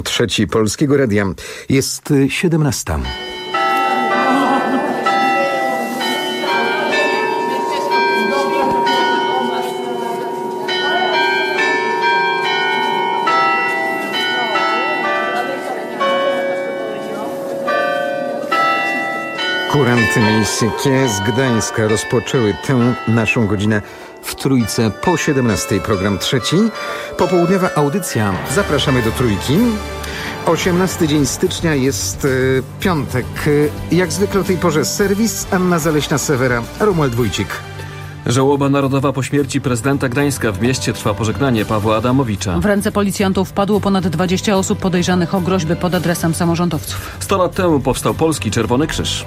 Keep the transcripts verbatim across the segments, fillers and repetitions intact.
Trzeci Polskiego Radia. Jest siedemnasta. Kuranty miejskie z Gdańska rozpoczęły tę naszą godzinę w Trójce po siedemnastej. Program trzeci. Popołudniowa audycja. Zapraszamy do Trójki. osiemnasty dzień stycznia jest y, piątek. Jak zwykle o tej porze serwis. Anna Zaleśna-Sewera, Romuald Wójcik. Żałoba narodowa po śmierci prezydenta Gdańska. W mieście trwa pożegnanie Pawła Adamowicza. W ręce policjantów wpadło ponad dwadzieścia osób podejrzanych o groźby pod adresem samorządowców. Sto lat temu powstał Polski Czerwony Krzyż.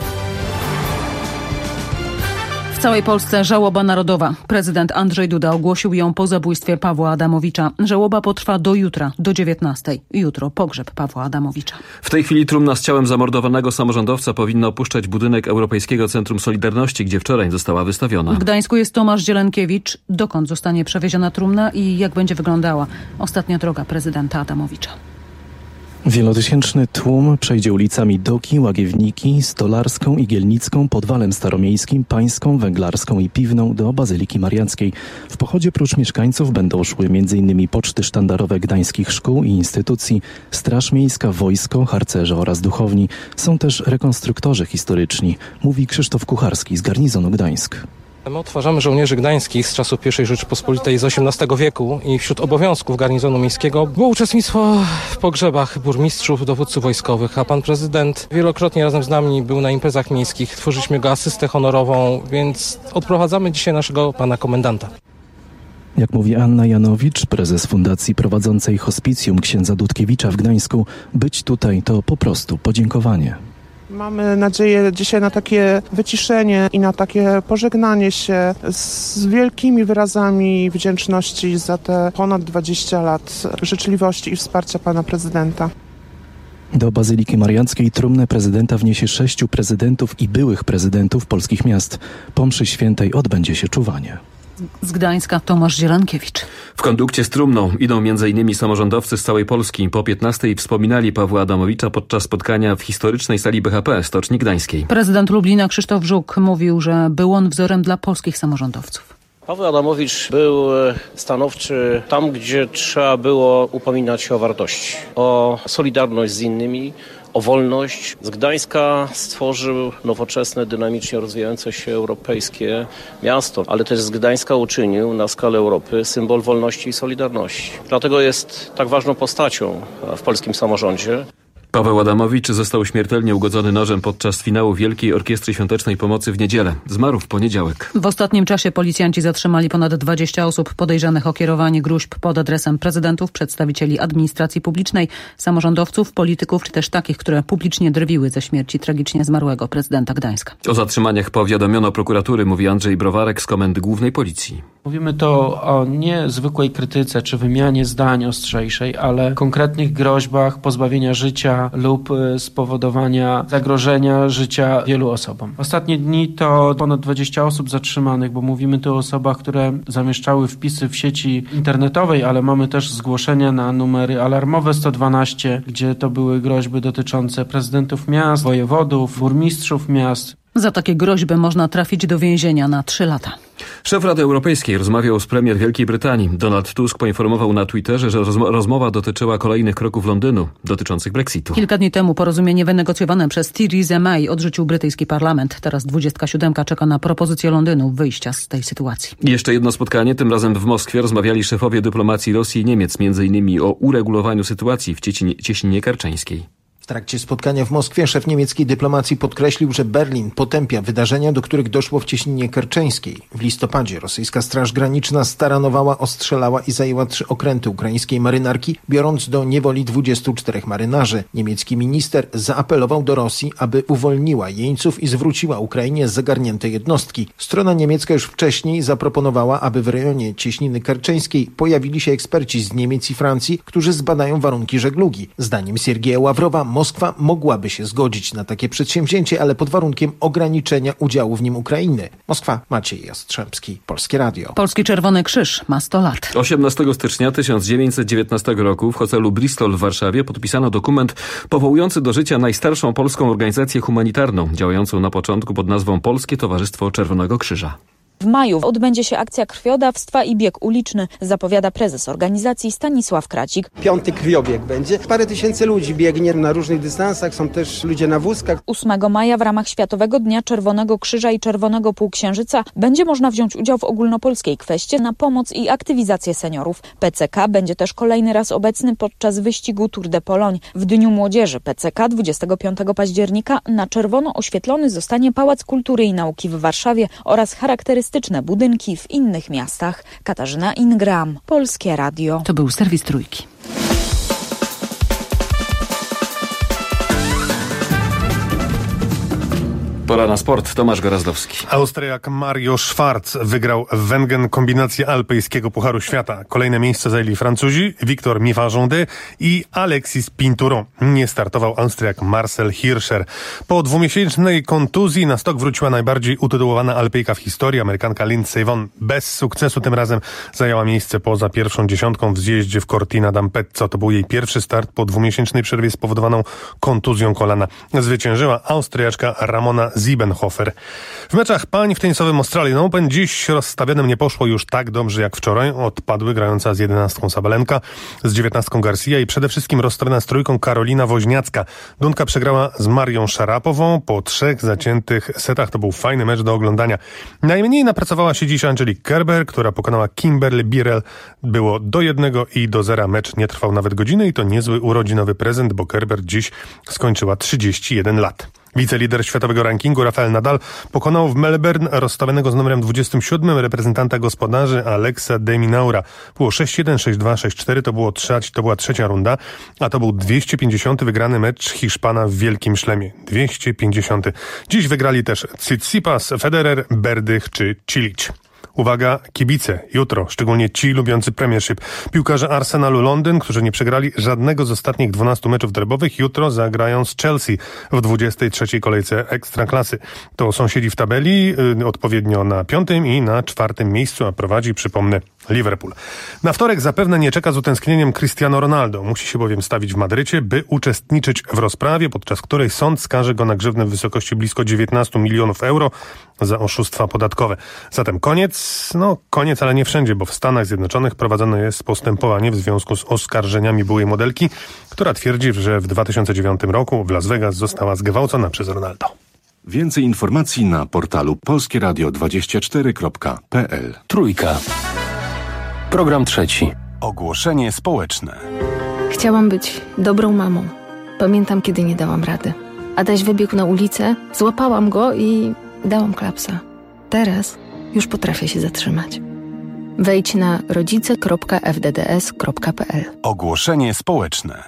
W całej Polsce żałoba narodowa. Prezydent Andrzej Duda ogłosił ją po zabójstwie Pawła Adamowicza. Żałoba potrwa do jutra, do dziewiętnastej. Jutro pogrzeb Pawła Adamowicza. W tej chwili trumna z ciałem zamordowanego samorządowca powinna opuszczać budynek Europejskiego Centrum Solidarności, gdzie wczoraj została wystawiona. W Gdańsku jest Tomasz Dzielenkiewicz. Dokąd zostanie przewieziona trumna i jak będzie wyglądała ostatnia droga prezydenta Adamowicza? Wielotysięczny tłum przejdzie ulicami Doki, Łagiewniki, Stolarską, Igielnicką, Podwalem Staromiejskim, Pańską, Węglarską i Piwną do Bazyliki Mariackiej. W pochodzie prócz mieszkańców będą szły m.in. poczty sztandarowe gdańskich szkół i instytucji, Straż Miejska, wojsko, harcerze oraz duchowni. Są też rekonstruktorzy historyczni, mówi Krzysztof Kucharski z garnizonu Gdańsk. My odtwarzamy żołnierzy gdańskich z czasów pierwszej Rzeczypospolitej z osiemnastego wieku i wśród obowiązków garnizonu miejskiego było uczestnictwo w pogrzebach burmistrzów, dowódców wojskowych, a pan prezydent wielokrotnie razem z nami był na imprezach miejskich, tworzyliśmy go asystę honorową, więc odprowadzamy dzisiaj naszego pana komendanta. Jak mówi Anna Janowicz, prezes fundacji prowadzącej hospicjum księdza Dudkiewicza w Gdańsku, być tutaj to po prostu podziękowanie. Mamy nadzieję dzisiaj na takie wyciszenie i na takie pożegnanie się z wielkimi wyrazami wdzięczności za te ponad dwadzieścia lat życzliwości i wsparcia pana prezydenta. Do Bazyliki Mariackiej trumnę prezydenta wniesie sześciu prezydentów i byłych prezydentów polskich miast. Po mszy świętej odbędzie się czuwanie. Z Gdańska Tomasz Dzielenkiewicz. W kondukcie z trumną idą m.in. samorządowcy z całej Polski. Po piętnastej wspominali Pawła Adamowicza podczas spotkania w historycznej sali B H P Stoczni Gdańskiej. Prezydent Lublina Krzysztof Żuk mówił, że był on wzorem dla polskich samorządowców. Paweł Adamowicz był stanowczy tam, gdzie trzeba było upominać się o wartości, o solidarność z innymi, o wolność. Z Gdańska stworzył nowoczesne, dynamicznie rozwijające się europejskie miasto, ale też z Gdańska uczynił na skalę Europy symbol wolności i solidarności. Dlatego jest tak ważną postacią w polskim samorządzie. Paweł Adamowicz został śmiertelnie ugodzony nożem podczas finału Wielkiej Orkiestry Świątecznej Pomocy w niedzielę. Zmarł w poniedziałek. W ostatnim czasie policjanci zatrzymali ponad dwadzieścia osób podejrzanych o kierowanie gruźb pod adresem prezydentów, przedstawicieli administracji publicznej, samorządowców, polityków, czy też takich, które publicznie drwiły ze śmierci tragicznie zmarłego prezydenta Gdańska. O zatrzymaniach powiadomiono prokuratury, mówi Andrzej Browarek z Komendy Głównej Policji. Mówimy to o nie zwykłej krytyce czy wymianie zdań ostrzejszej, ale konkretnych groźbach pozbawienia życia lub spowodowania zagrożenia życia wielu osobom. Ostatnie dni to ponad dwadzieścia osób zatrzymanych, bo mówimy tu o osobach, które zamieszczały wpisy w sieci internetowej, ale mamy też zgłoszenia na numery alarmowe sto dwanaście, gdzie to były groźby dotyczące prezydentów miast, wojewodów, burmistrzów miast. Za takie groźby można trafić do więzienia na trzy lata. Szef Rady Europejskiej rozmawiał z premier Wielkiej Brytanii. Donald Tusk poinformował na Twitterze, że rozmowa dotyczyła kolejnych kroków Londynu dotyczących Brexitu. Kilka dni temu porozumienie wynegocjowane przez Theresa May odrzucił brytyjski parlament. Teraz dwudziestka siódemka czeka na propozycję Londynu wyjścia z tej sytuacji. Jeszcze jedno spotkanie, tym razem w Moskwie rozmawiali szefowie dyplomacji Rosji i Niemiec, między innymi o uregulowaniu sytuacji w Cieśninie, Cieśninie Kerczeńskiej. W trakcie spotkania w Moskwie szef niemieckiej dyplomacji podkreślił, że Berlin potępia wydarzenia, do których doszło w Cieśninie Kerczeńskiej. W listopadzie rosyjska Straż Graniczna staranowała, ostrzelała i zajęła trzy okręty ukraińskiej marynarki, biorąc do niewoli dwudziestu czterech marynarzy. Niemiecki minister zaapelował do Rosji, aby uwolniła jeńców i zwróciła Ukrainie zagarnięte jednostki. Strona niemiecka już wcześniej zaproponowała, aby w rejonie Cieśniny Kerczeńskiej pojawili się eksperci z Niemiec i Francji, którzy zbadają warunki żeglugi. Zdaniem Siergieja Ławrowa Moskwa mogłaby się zgodzić na takie przedsięwzięcie, ale pod warunkiem ograniczenia udziału w nim Ukrainy. Moskwa, Maciej Jastrzębski, Polskie Radio. Polski Czerwony Krzyż ma sto lat. osiemnastego stycznia tysiąc dziewięćset dziewiętnastego roku w hotelu Bristol w Warszawie podpisano dokument powołujący do życia najstarszą polską organizację humanitarną, działającą na początku pod nazwą Polskie Towarzystwo Czerwonego Krzyża. W maju odbędzie się akcja krwiodawstwa i bieg uliczny, zapowiada prezes organizacji Stanisław Kracik. Piąty krwiobieg będzie. Parę tysięcy ludzi biegnie na różnych dystansach, są też ludzie na wózkach. ósmego maja w ramach Światowego Dnia Czerwonego Krzyża i Czerwonego Półksiężyca będzie można wziąć udział w ogólnopolskiej kweście na pomoc i aktywizację seniorów. P C K będzie też kolejny raz obecny podczas wyścigu Tour de Pologne. W Dniu Młodzieży P C K dwudziestego piątego października na czerwono oświetlony zostanie Pałac Kultury i Nauki w Warszawie oraz charakterystyczne budynki w innych miastach. Katarzyna Ingram, Polskie Radio. To był serwis Trójki. Pora na sport. Tomasz Gorazdowski. Austriak Mario Schwarz wygrał w Wengen kombinację alpejskiego Pucharu Świata. Kolejne miejsce zajęli Francuzi Victor Mifajonde i Alexis Pinturo. Nie startował Austriak Marcel Hirscher. Po dwumiesięcznej kontuzji na stok wróciła najbardziej utytułowana alpejka w historii, Amerykanka Lindsey Vonn. Bez sukcesu tym razem zajęła miejsce poza pierwszą dziesiątką w zjeździe w Cortina d'Ampezzo. To był jej pierwszy start po dwumiesięcznej przerwie spowodowaną kontuzją kolana. Zwyciężyła Austriaczka Ramona Siebenhofer. W meczach pań w tenisowym Australian Open dziś rozstawionym nie poszło już tak dobrze jak wczoraj. Odpadły grająca z jedenastką Sabalenka, z dziewiętnastką Garcia i przede wszystkim rozstawiona z trójką Karolina Woźniacka. Dunka przegrała z Marią Szarapową po trzech zaciętych setach. To był fajny mecz do oglądania. Najmniej napracowała się dziś Angelique Kerber, która pokonała Kimberly Birrell. Było do jednego i do zera. Mecz nie trwał nawet godziny i to niezły urodzinowy prezent, bo Kerber dziś skończyła trzydzieści jeden lat. Wicelider światowego rankingu Rafael Nadal pokonał w Melbourne rozstawionego z numerem dwudziestym siódmym reprezentanta gospodarzy Alexa de Minaura. Było sześć jeden, sześć dwa, sześć cztery, to, było trzeci, to była trzecia runda, a to był dwieście pięćdziesiąty wygrany mecz Hiszpana w Wielkim Szlemie. dwieście pięćdziesiąty. Dziś wygrali też Tsitsipas, Federer, Berdych czy Cilic. Uwaga, kibice, jutro, szczególnie ci lubiący Premiership. Piłkarze Arsenalu Londyn, którzy nie przegrali żadnego z ostatnich dwunastu meczów derbowych, jutro zagrają z Chelsea w dwudziestej trzeciej kolejce Ekstraklasy. To sąsiedzi w tabeli, y, odpowiednio na piątym i na czwartym miejscu, a prowadzi, przypomnę, Liverpool. Na wtorek zapewne nie czeka z utęsknieniem Cristiano Ronaldo. Musi się bowiem stawić w Madrycie, by uczestniczyć w rozprawie, podczas której sąd skaże go na grzywnę w wysokości blisko dziewiętnastu milionów euro za oszustwa podatkowe. Zatem koniec, no koniec, ale nie wszędzie, bo w Stanach Zjednoczonych prowadzone jest postępowanie w związku z oskarżeniami byłej modelki, która twierdzi, że w dwa tysiące dziewiątym roku w Las Vegas została zgwałcona przez Ronaldo. Więcej informacji na portalu polskie radio dwadzieścia cztery kropka p l. Trójka. Program trzeci. Ogłoszenie społeczne. Chciałam być dobrą mamą. Pamiętam, kiedy nie dałam rady. Adaś wybiegł na ulicę, złapałam go i dałam klapsa. Teraz już potrafię się zatrzymać. Wejdź na rodzice kropka f d d s kropka p l. Ogłoszenie społeczne.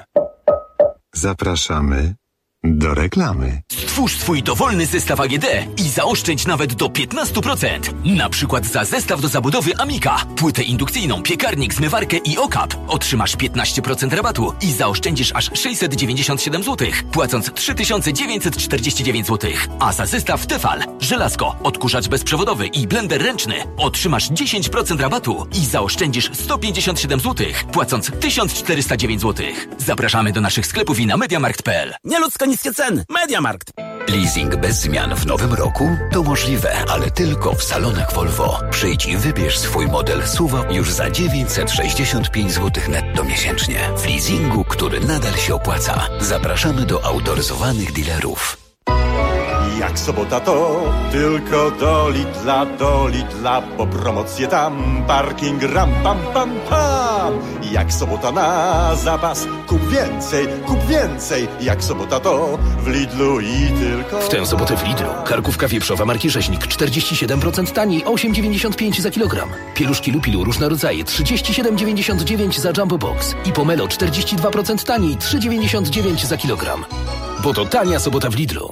Zapraszamy do reklamy. Stwórz swój dowolny zestaw A G D i zaoszczędź nawet do piętnastu procent. Na przykład za zestaw do zabudowy Amika, płytę indukcyjną, piekarnik, zmywarkę i okap otrzymasz piętnaście procent rabatu i zaoszczędzisz aż sześćset dziewięćdziesiąt siedem złotych, płacąc trzy tysiące dziewięćset czterdzieści dziewięć złotych. A za zestaw Tefal, żelazko, odkurzacz bezprzewodowy i blender ręczny otrzymasz dziesięć procent rabatu i zaoszczędzisz sto pięćdziesiąt siedem złotych, płacąc tysiąc czterysta dziewięć złotych. Zapraszamy do naszych sklepów i na mediamarkt kropka p l. Nieludzko niskie ceny. Mediamarkt. Leasing bez zmian w nowym roku? To możliwe, ale tylko w salonach Volvo. Przyjdź i wybierz swój model S U V już za dziewięćset sześćdziesiąt pięć złotych netto miesięcznie. W leasingu, który nadal się opłaca. Zapraszamy do autoryzowanych dealerów. Jak sobota to tylko do Lidla, do Lidla, bo promocje tam, parking ram pam pam pam. Jak sobota na zapas, kup więcej, kup więcej. Jak sobota to w Lidlu i tylko... W tę sobotę w Lidlu karkówka wieprzowa marki Rzeźnik czterdzieści siedem procent taniej, osiem dziewięćdziesiąt pięć za kilogram. Pieluszki Lupilu różne rodzaje trzydzieści siedem dziewięćdziesiąt dziewięć za Jumbo Box. I Pomelo czterdzieści dwa procent taniej, trzy dziewięćdziesiąt dziewięć za kilogram. Bo to tania sobota w Lidlu.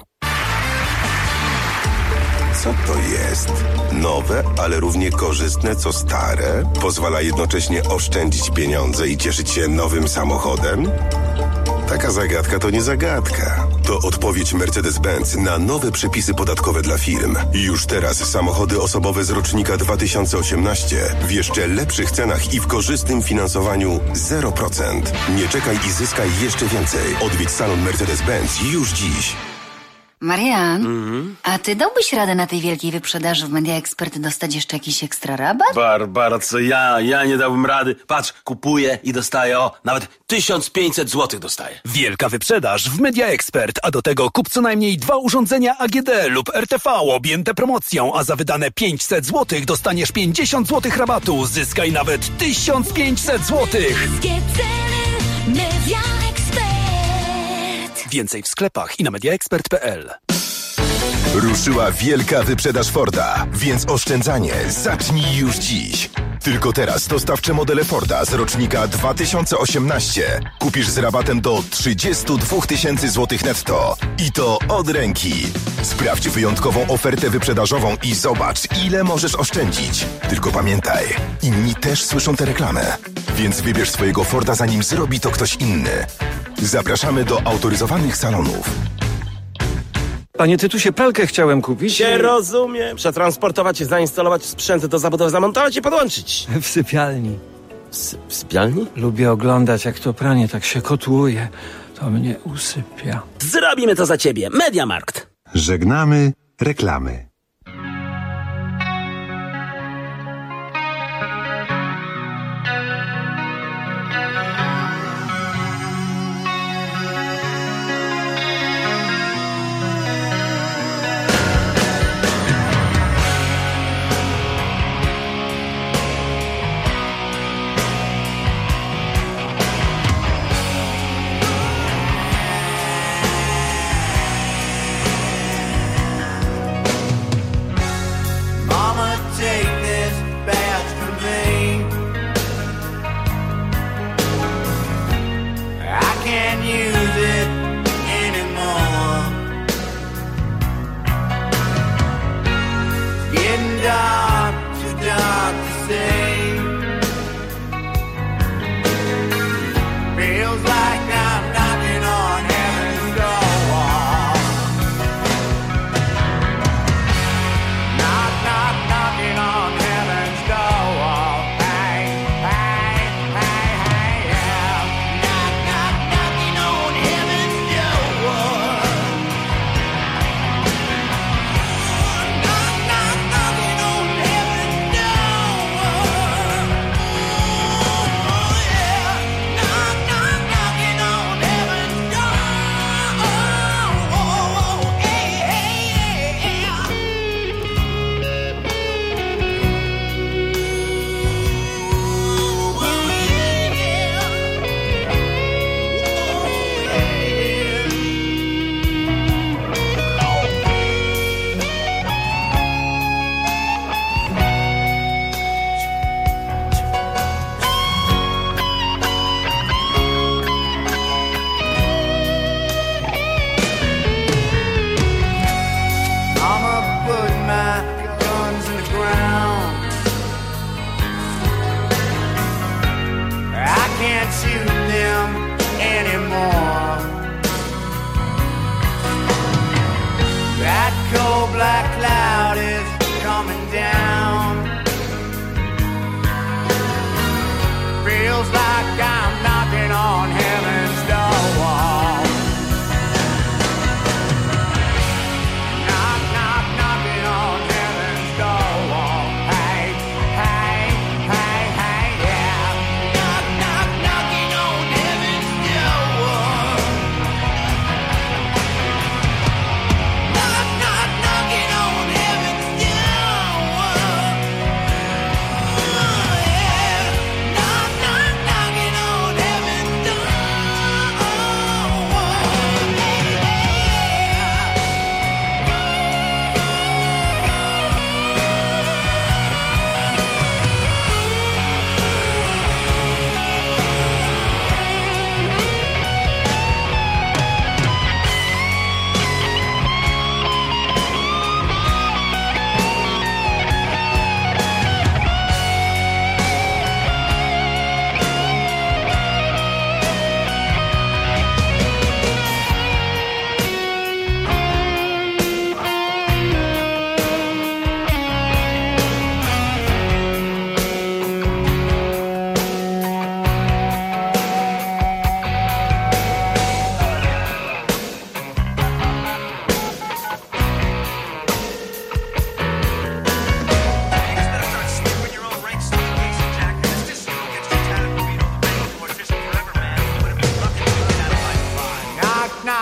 Co to jest? Nowe, ale równie korzystne co stare? Pozwala jednocześnie oszczędzić pieniądze i cieszyć się nowym samochodem? Taka zagadka to nie zagadka. To odpowiedź Mercedes-Benz na nowe przepisy podatkowe dla firm. Już teraz samochody osobowe z rocznika dwa tysiące osiemnaście w jeszcze lepszych cenach i w korzystnym finansowaniu zero procent. Nie czekaj i zyskaj jeszcze więcej. Odwiedź salon Mercedes-Benz już dziś. Marian, mm-hmm. a ty dałbyś radę na tej wielkiej wyprzedaży w Media Expert dostać jeszcze jakiś ekstra rabat? Barbara, co ja? Ja nie dałbym rady. Patrz, kupuję i dostaję, o, nawet tysiąc pięćset złotych dostaję. Wielka wyprzedaż w Media Expert, a do tego kup co najmniej dwa urządzenia A G D lub R T V objęte promocją, a za wydane pięćset złotych dostaniesz pięćdziesiąt złotych rabatu. Zyskaj nawet tysiąc pięćset złotych. Media Expert. Więcej w sklepach i na media expert kropka p l. Ruszyła wielka wyprzedaż Forda, więc oszczędzanie zacznij już dziś. Tylko teraz dostawcze modele Forda z rocznika dwa tysiące osiemnaście kupisz z rabatem do trzydzieści dwa tysiące złotych netto. I to od ręki. Sprawdź wyjątkową ofertę wyprzedażową i zobacz, ile możesz oszczędzić. Tylko pamiętaj, inni też słyszą tę reklamę. Więc wybierz swojego Forda, zanim zrobi to ktoś inny. Zapraszamy do autoryzowanych salonów. Panie Tytusie, pralkę chciałem kupić. Się rozumiem. Przetransportować, zainstalować sprzęt do zabudowy, zamontować i podłączyć. W sypialni. S- w sypialni? Lubię oglądać, jak to pranie tak się kotłuje. To mnie usypia. Zrobimy to za ciebie. Mediamarkt. Żegnamy reklamy.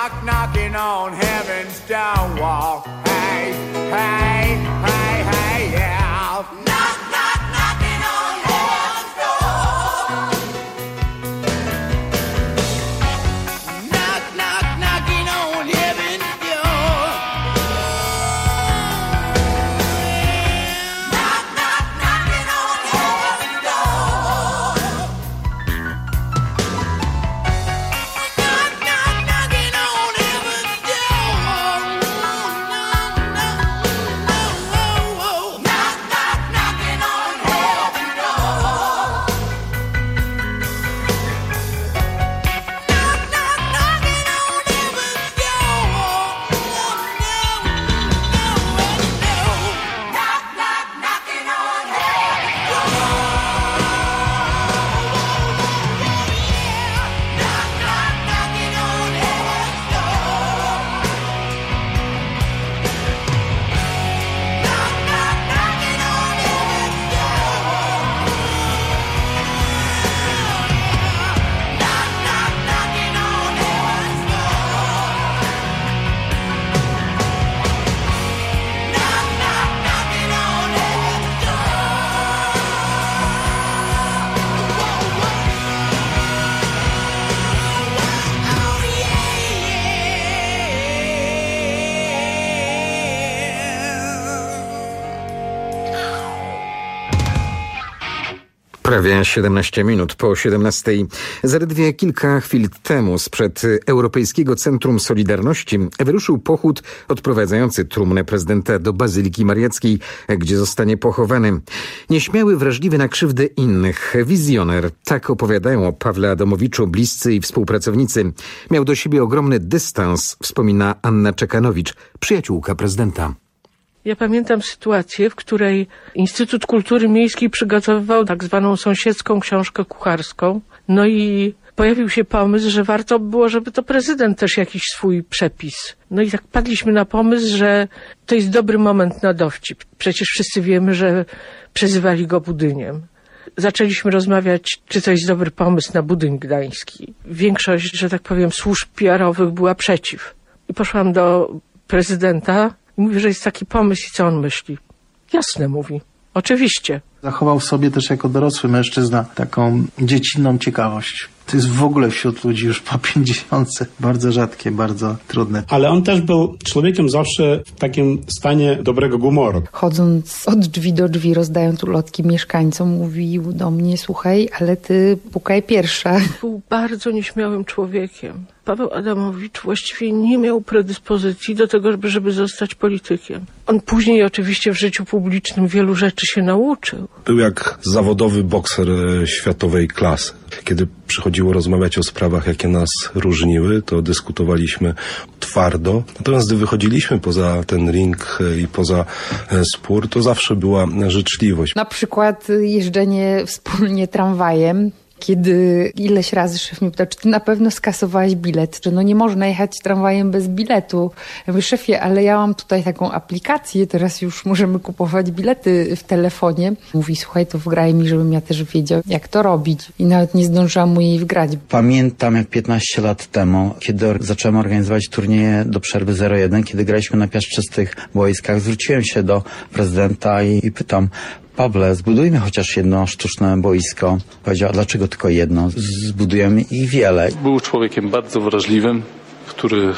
knock, knocking on heaven's door wall. Hey, hey, hey, hey, yeah. Knock, knock, knocking on heaven's door. Knock, knock, knocking on heaven's door. Knock, knock, knocking on heaven's door. Knock, knock, knocking on heaven's door. Knock, knock, knocking on heaven's door. Knock, knock, knocking on heaven's door. Knock, knock, knocking on heaven's Prawie siedemnaście minut po siedemnastej. Zaledwie kilka chwil temu sprzed Europejskiego Centrum Solidarności wyruszył pochód odprowadzający trumnę prezydenta do Bazyliki Mariackiej, gdzie zostanie pochowany. Nieśmiały, wrażliwy na krzywdę innych, wizjoner. Tak opowiadają o Pawle Adamowiczu bliscy i współpracownicy. Miał do siebie ogromny dystans, wspomina Anna Czekanowicz, przyjaciółka prezydenta. Ja pamiętam sytuację, w której Instytut Kultury Miejskiej przygotowywał tak zwaną sąsiedzką książkę kucharską. No i pojawił się pomysł, że warto było, żeby to prezydent też jakiś swój przepis. No i tak padliśmy na pomysł, że to jest dobry moment na dowcip. Przecież wszyscy wiemy, że przezywali go Budyniem. Zaczęliśmy rozmawiać, czy to jest dobry pomysł na Budyń Gdański. Większość, że tak powiem, służb P R owych była przeciw. I poszłam do prezydenta i mówię, że jest taki pomysł i co on myśli. Jasne, mówi. Oczywiście. Zachował w sobie też jako dorosły mężczyzna taką dziecinną ciekawość. To jest w ogóle wśród ludzi już po pięćdziesiątce bardzo rzadkie, bardzo trudne. Ale on też był człowiekiem zawsze w takim stanie dobrego humoru. Chodząc od drzwi do drzwi, rozdając ulotki mieszkańcom, mówił do mnie: słuchaj, ale ty pukaj pierwsza. Był bardzo nieśmiałym człowiekiem. Paweł Adamowicz właściwie nie miał predyspozycji do tego, żeby, żeby zostać politykiem. On później oczywiście w życiu publicznym wielu rzeczy się nauczył. Był jak zawodowy bokser światowej klasy. Kiedy przychodziło rozmawiać o sprawach, jakie nas różniły, to dyskutowaliśmy twardo. Natomiast gdy wychodziliśmy poza ten ring i poza spór, to zawsze była życzliwość. Na przykład jeżdżenie wspólnie tramwajem. Kiedy ileś razy szef mnie pytał, czy ty na pewno skasowałeś bilet, że no nie można jechać tramwajem bez biletu. Ja mówię: szefie, ale ja mam tutaj taką aplikację, teraz już możemy kupować bilety w telefonie. Mówi: słuchaj, to wgraj mi, żebym ja też wiedział, jak to robić. I nawet nie zdążyłam mu jej wgrać. Pamiętam, jak piętnaście lat temu, kiedy zacząłem organizować turnieje do przerwy zero jeden, kiedy graliśmy na piaszczystych boiskach, zwróciłem się do prezydenta i, i pytam: Pawle, zbudujmy chociaż jedno sztuczne boisko. Powiedział: a dlaczego tylko jedno? Zbudujemy ich wiele. Był człowiekiem bardzo wrażliwym, który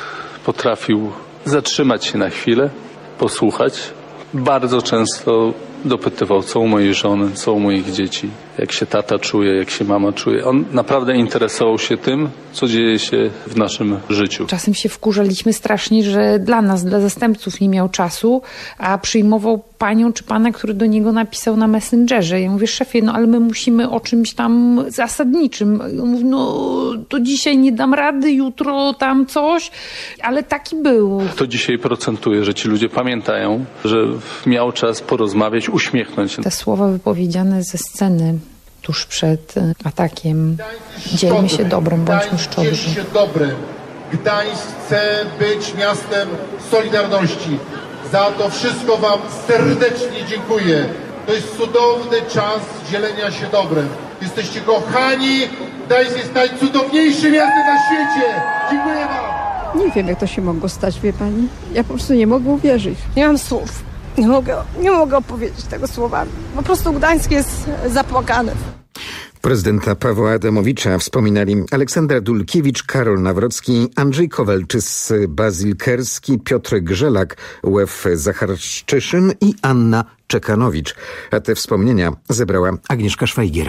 potrafił zatrzymać się na chwilę, posłuchać. Bardzo często dopytywał, co u mojej żony, co u moich dzieci, jak się tata czuje, jak się mama czuje. On naprawdę interesował się tym, co dzieje się w naszym życiu. Czasem się wkurzaliśmy strasznie, że dla nas, dla zastępców nie miał czasu, a przyjmował panią czy pana, który do niego napisał na Messengerze. Ja mówię: szefie, no ale my musimy o czymś tam zasadniczym. On mówi: no to dzisiaj nie dam rady, jutro tam coś, ale taki był. To dzisiaj procentuje, że ci ludzie pamiętają, że miał czas porozmawiać, uśmiechnąć się. Te słowa wypowiedziane ze sceny tuż przed atakiem: dzielmy się dobrem, bądźmy szczodrzy. Gdańsk się dobrem. Gdańsk chce być miastem solidarności. Za to wszystko wam serdecznie dziękuję. To jest cudowny czas dzielenia się dobrem. Jesteście kochani. Gdańsk jest najcudowniejszym miastem na świecie. Dziękuję wam. Nie wiem, jak to się mogło stać, wie pani. Ja po prostu nie mogę uwierzyć. Nie mam słów. Nie mogę, nie mogę opowiedzieć tego słowami. Po prostu Gdańsk jest zapłakany. Prezydenta Pawła Adamowicza wspominali Aleksandra Dulkiewicz, Karol Nawrocki, Andrzej Kowalczys, Bazyl Kerski, Piotr Grzelak, Łew Zacharszczyszyn i Anna Czekanowicz. A te wspomnienia zebrała Agnieszka Szwajgier.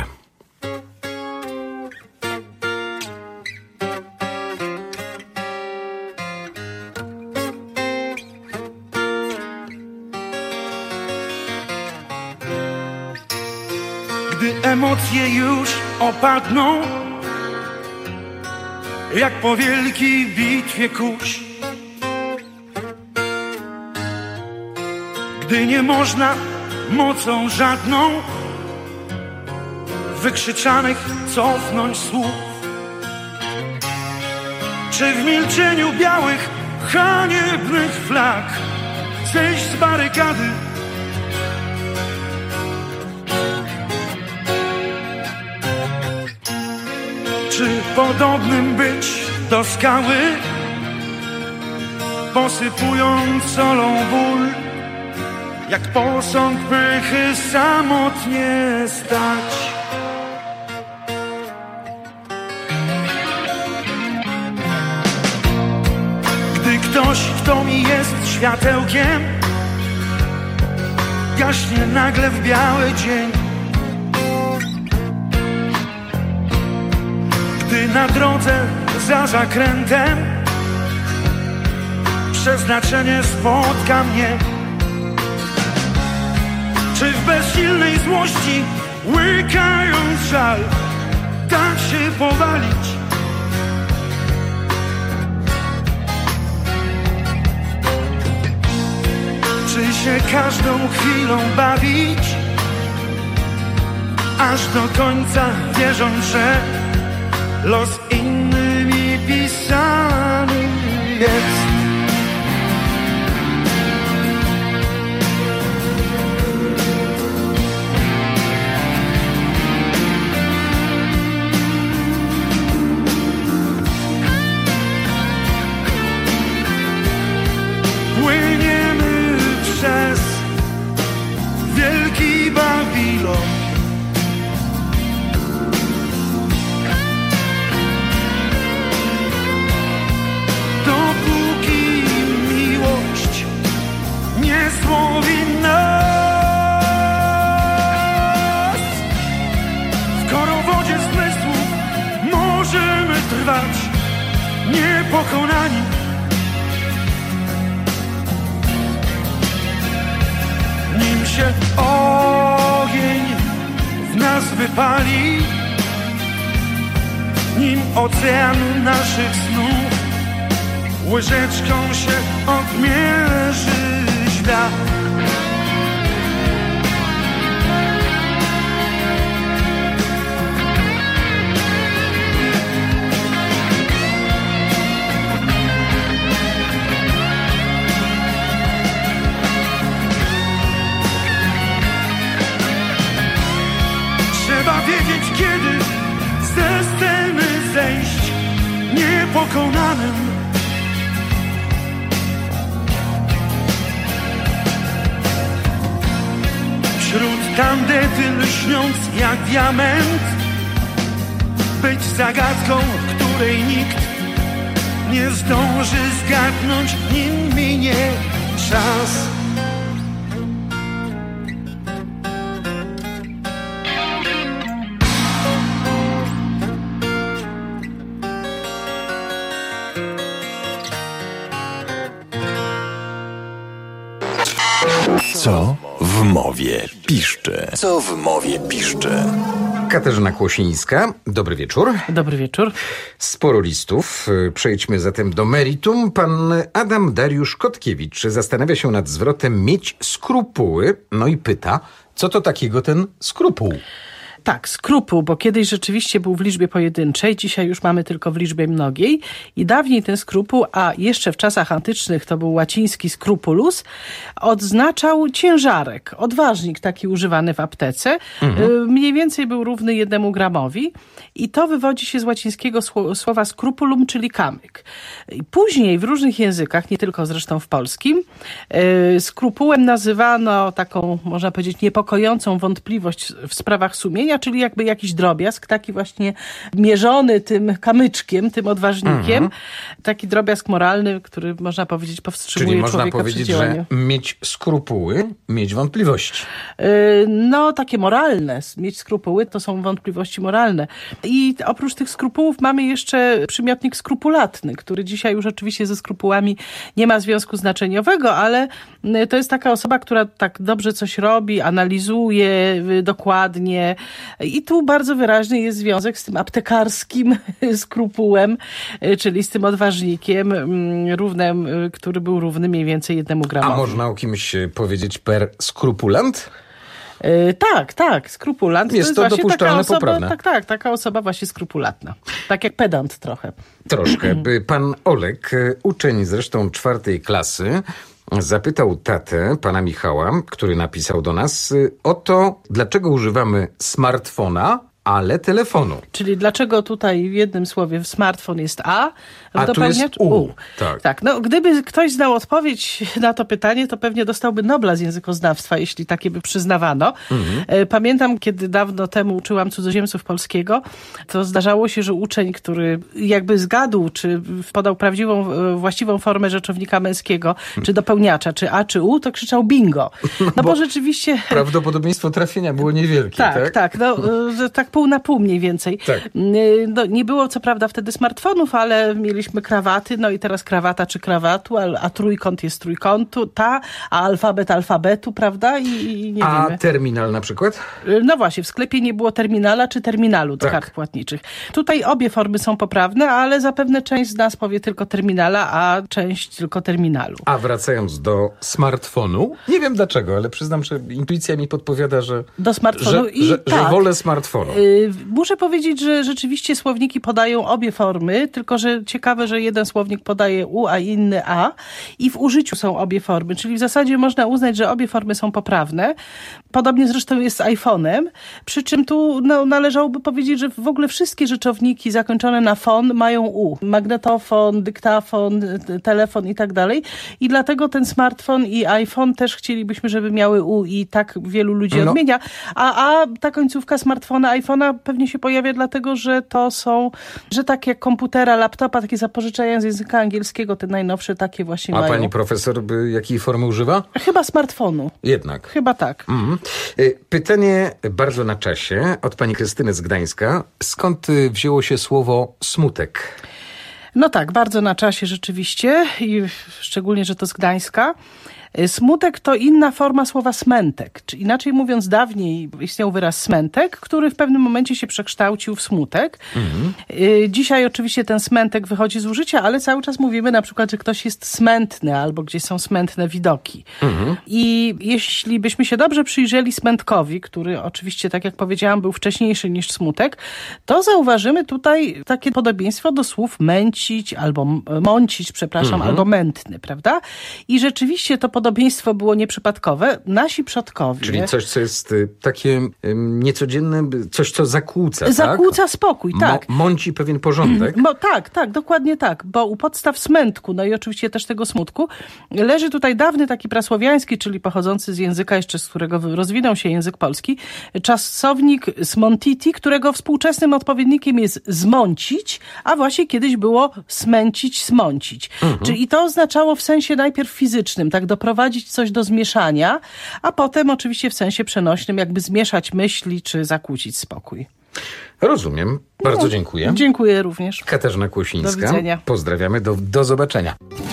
Gdy emocje już opadną, jak po wielkiej bitwie kurz, gdy nie można mocą żadną wykrzyczanych cofnąć słów, czy w milczeniu białych, haniebnych flag zejść z barykady, czy podobnym być do skały, posypując solą ból, jak posąg pychy samotnie stać. Gdy ktoś, kto mi jest światełkiem, gaśnie nagle w biały dzień, gdy na drodze za zakrętem przeznaczenie spotka mnie, czy w bezsilnej złości, łykając żal, tak się powalić, czy się każdą chwilą bawić, aż do końca wierząc, że los innymi pisany jest. Płyniemy przez wielki Babilon, słowi nas. W korowodzie zmysłów możemy trwać niepokonani, nim się ogień w nas wypali, nim ocean naszych snów łyżeczką się odmierzy świat. Trzeba wiedzieć, kiedy ze sceny zejść niepokonanym. Wśród tandety lśniąc jak diament, być zagadką, której nikt nie zdąży zgadnąć, nim minie czas. Co w mowie piszczy? Co w mowie piszczy? Katarzyna Kłosińska, dobry wieczór. Dobry wieczór. Sporo listów. Przejdźmy zatem do meritum. Pan Adam Dariusz Kotkiewicz zastanawia się nad zwrotem mieć skrupuły, no i pyta, co to takiego ten skrupuł? Tak, skrupuł, bo kiedyś rzeczywiście był w liczbie pojedynczej, dzisiaj już mamy tylko w liczbie mnogiej i dawniej ten skrupuł, a jeszcze w czasach antycznych to był łaciński scrupulus, odznaczał ciężarek, odważnik taki używany w aptece, mhm. mniej więcej był równy jednemu gramowi i to wywodzi się z łacińskiego słowa scrupulum, czyli kamyk. I później w różnych językach, nie tylko zresztą w polskim, skrupułem nazywano taką, można powiedzieć, niepokojącą wątpliwość w sprawach sumienia, czyli jakby jakiś drobiazg, taki właśnie mierzony tym kamyczkiem, tym odważnikiem, mhm. taki drobiazg moralny, który można powiedzieć powstrzymuje czyli człowieka można powiedzieć, że mieć skrupuły, mieć wątpliwości. No, takie moralne. Mieć skrupuły to są wątpliwości moralne. I oprócz tych skrupułów mamy jeszcze przymiotnik skrupulatny, który dzisiaj już oczywiście ze skrupułami nie ma związku znaczeniowego, ale to jest taka osoba, która tak dobrze coś robi, analizuje dokładnie i tu bardzo wyraźny jest związek z tym aptekarskim skrupułem, czyli z tym odważnikiem równym, który był równy mniej więcej jednemu gramowi. A można o kimś powiedzieć per skrupulant? Yy, tak, tak, skrupulant. Jest to, to jest dopuszczalne, taka osoba, poprawne. Tak, tak, taka osoba właśnie skrupulatna. Tak jak pedant trochę. Troszkę. Pan Olek, uczeń zresztą czwartej klasy, zapytał tatę, pana Michała, który napisał do nas, o to, dlaczego używamy smartfona, ale telefonu. Czyli dlaczego tutaj w jednym słowie smartfon jest A, a tu jest U. U. Tak. tak. No, gdyby ktoś znał odpowiedź na to pytanie, to pewnie dostałby Nobla z językoznawstwa, jeśli takie by przyznawano. Mhm. Pamiętam, kiedy dawno temu uczyłam cudzoziemców polskiego, to zdarzało się, że uczeń, który jakby zgadł, czy podał prawdziwą, właściwą formę rzeczownika męskiego, mhm. czy dopełniacza, czy A, czy U, to krzyczał bingo. No bo, bo rzeczywiście... Prawdopodobieństwo trafienia było niewielkie, tak? Tak, tak. No, tak pół na pół mniej więcej. Tak. No, nie było co prawda wtedy smartfonów, ale mieliśmy krawaty, no i teraz krawata czy krawatu, a, a trójkąt jest trójkątu, ta, a alfabet alfabetu, prawda? I, i nie a wiemy. Terminal na przykład? No właśnie, w sklepie nie było terminala czy terminalu do tak. kart płatniczych. Tutaj obie formy są poprawne, ale zapewne część z nas powie tylko terminala, a część tylko terminalu. A wracając do smartfonu, nie wiem dlaczego, ale przyznam, że intuicja mi podpowiada, że, do smartfonu że, i że, tak. że wolę smartfonu. Muszę powiedzieć, że rzeczywiście słowniki podają obie formy, tylko że ciekawe, że jeden słownik podaje U, a inny A i w użyciu są obie formy, czyli w zasadzie można uznać, że obie formy są poprawne. Podobnie zresztą jest z iPhone'em, przy czym tu no, należałoby powiedzieć, że w ogóle wszystkie rzeczowniki zakończone na fon mają U. Magnetofon, dyktafon, telefon i tak dalej. I dlatego ten smartfon i iPhone też chcielibyśmy, żeby miały U i tak wielu ludzi no. odmienia. A, a ta końcówka smartfona, iPhone'a pewnie się pojawia dlatego, że to są, że tak jak komputera, laptopa, takie zapożyczenia z języka angielskiego, te najnowsze takie właśnie A mają. pani profesor by jakiej formy używa? Chyba smartfonu. Jednak. Chyba tak. Mhm. Pytanie bardzo na czasie od pani Krystyny z Gdańska. Skąd wzięło się słowo smutek? No tak, bardzo na czasie rzeczywiście i szczególnie, że to z Gdańska. Smutek to inna forma słowa smętek, czy inaczej mówiąc dawniej istniał wyraz smętek, który w pewnym momencie się przekształcił w smutek. Mhm. Dzisiaj oczywiście ten smętek wychodzi z użycia, ale cały czas mówimy na przykład, że ktoś jest smętny albo gdzieś są smętne widoki. Mhm. I jeśli byśmy się dobrze przyjrzeli smętkowi, który oczywiście, tak jak powiedziałam, był wcześniejszy niż smutek, to zauważymy tutaj takie podobieństwo do słów męcić albo mącić, przepraszam, mhm. albo mętny, prawda? I rzeczywiście to podobieństwo było nieprzypadkowe. Nasi przodkowie... Czyli coś, co jest takie um, niecodzienne, coś, co zakłóca, Zakłóca tak? spokój, tak. Mo- mąci pewien porządek. Mo- tak, tak, dokładnie tak. Bo u podstaw smętku, no i oczywiście też tego smutku, leży tutaj dawny taki prasłowiański, czyli pochodzący z języka jeszcze, z którego rozwinął się język polski, czasownik smontiti, którego współczesnym odpowiednikiem jest zmącić, a właśnie kiedyś było smęcić, smącić. Mhm. Czyli to oznaczało w sensie najpierw fizycznym, tak doprowadzić coś do zmieszania, a potem oczywiście w sensie przenośnym jakby zmieszać myśli, czy zakłócić spokój. Rozumiem. Bardzo no, dziękuję. Dziękuję również. Katarzyna Kłosińska. Do widzenia. Pozdrawiamy. Do, do zobaczenia.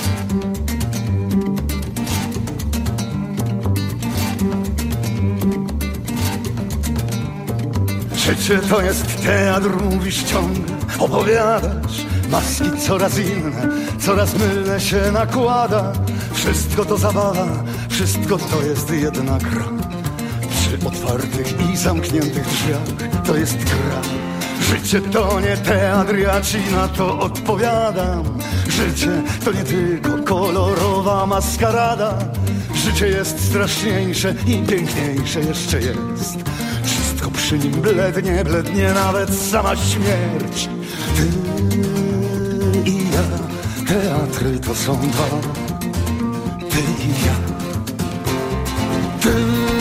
Życie to jest teatr, mówisz ciągle, opowiadasz. Maski coraz inne, coraz mylne się nakłada. Wszystko to zabawa, wszystko to jest jedna gra. przy otwartych i zamkniętych drzwiach. To jest gra. Życie to nie teatr, ja ci na to odpowiadam. Życie to nie tylko kolorowa maskarada. Życie jest straszniejsze i piękniejsze jeszcze jest. Wszystko przy nim blednie, blednie nawet sama śmierć. Ty i ja, teatry to są dwa. Ty i ja. Ty,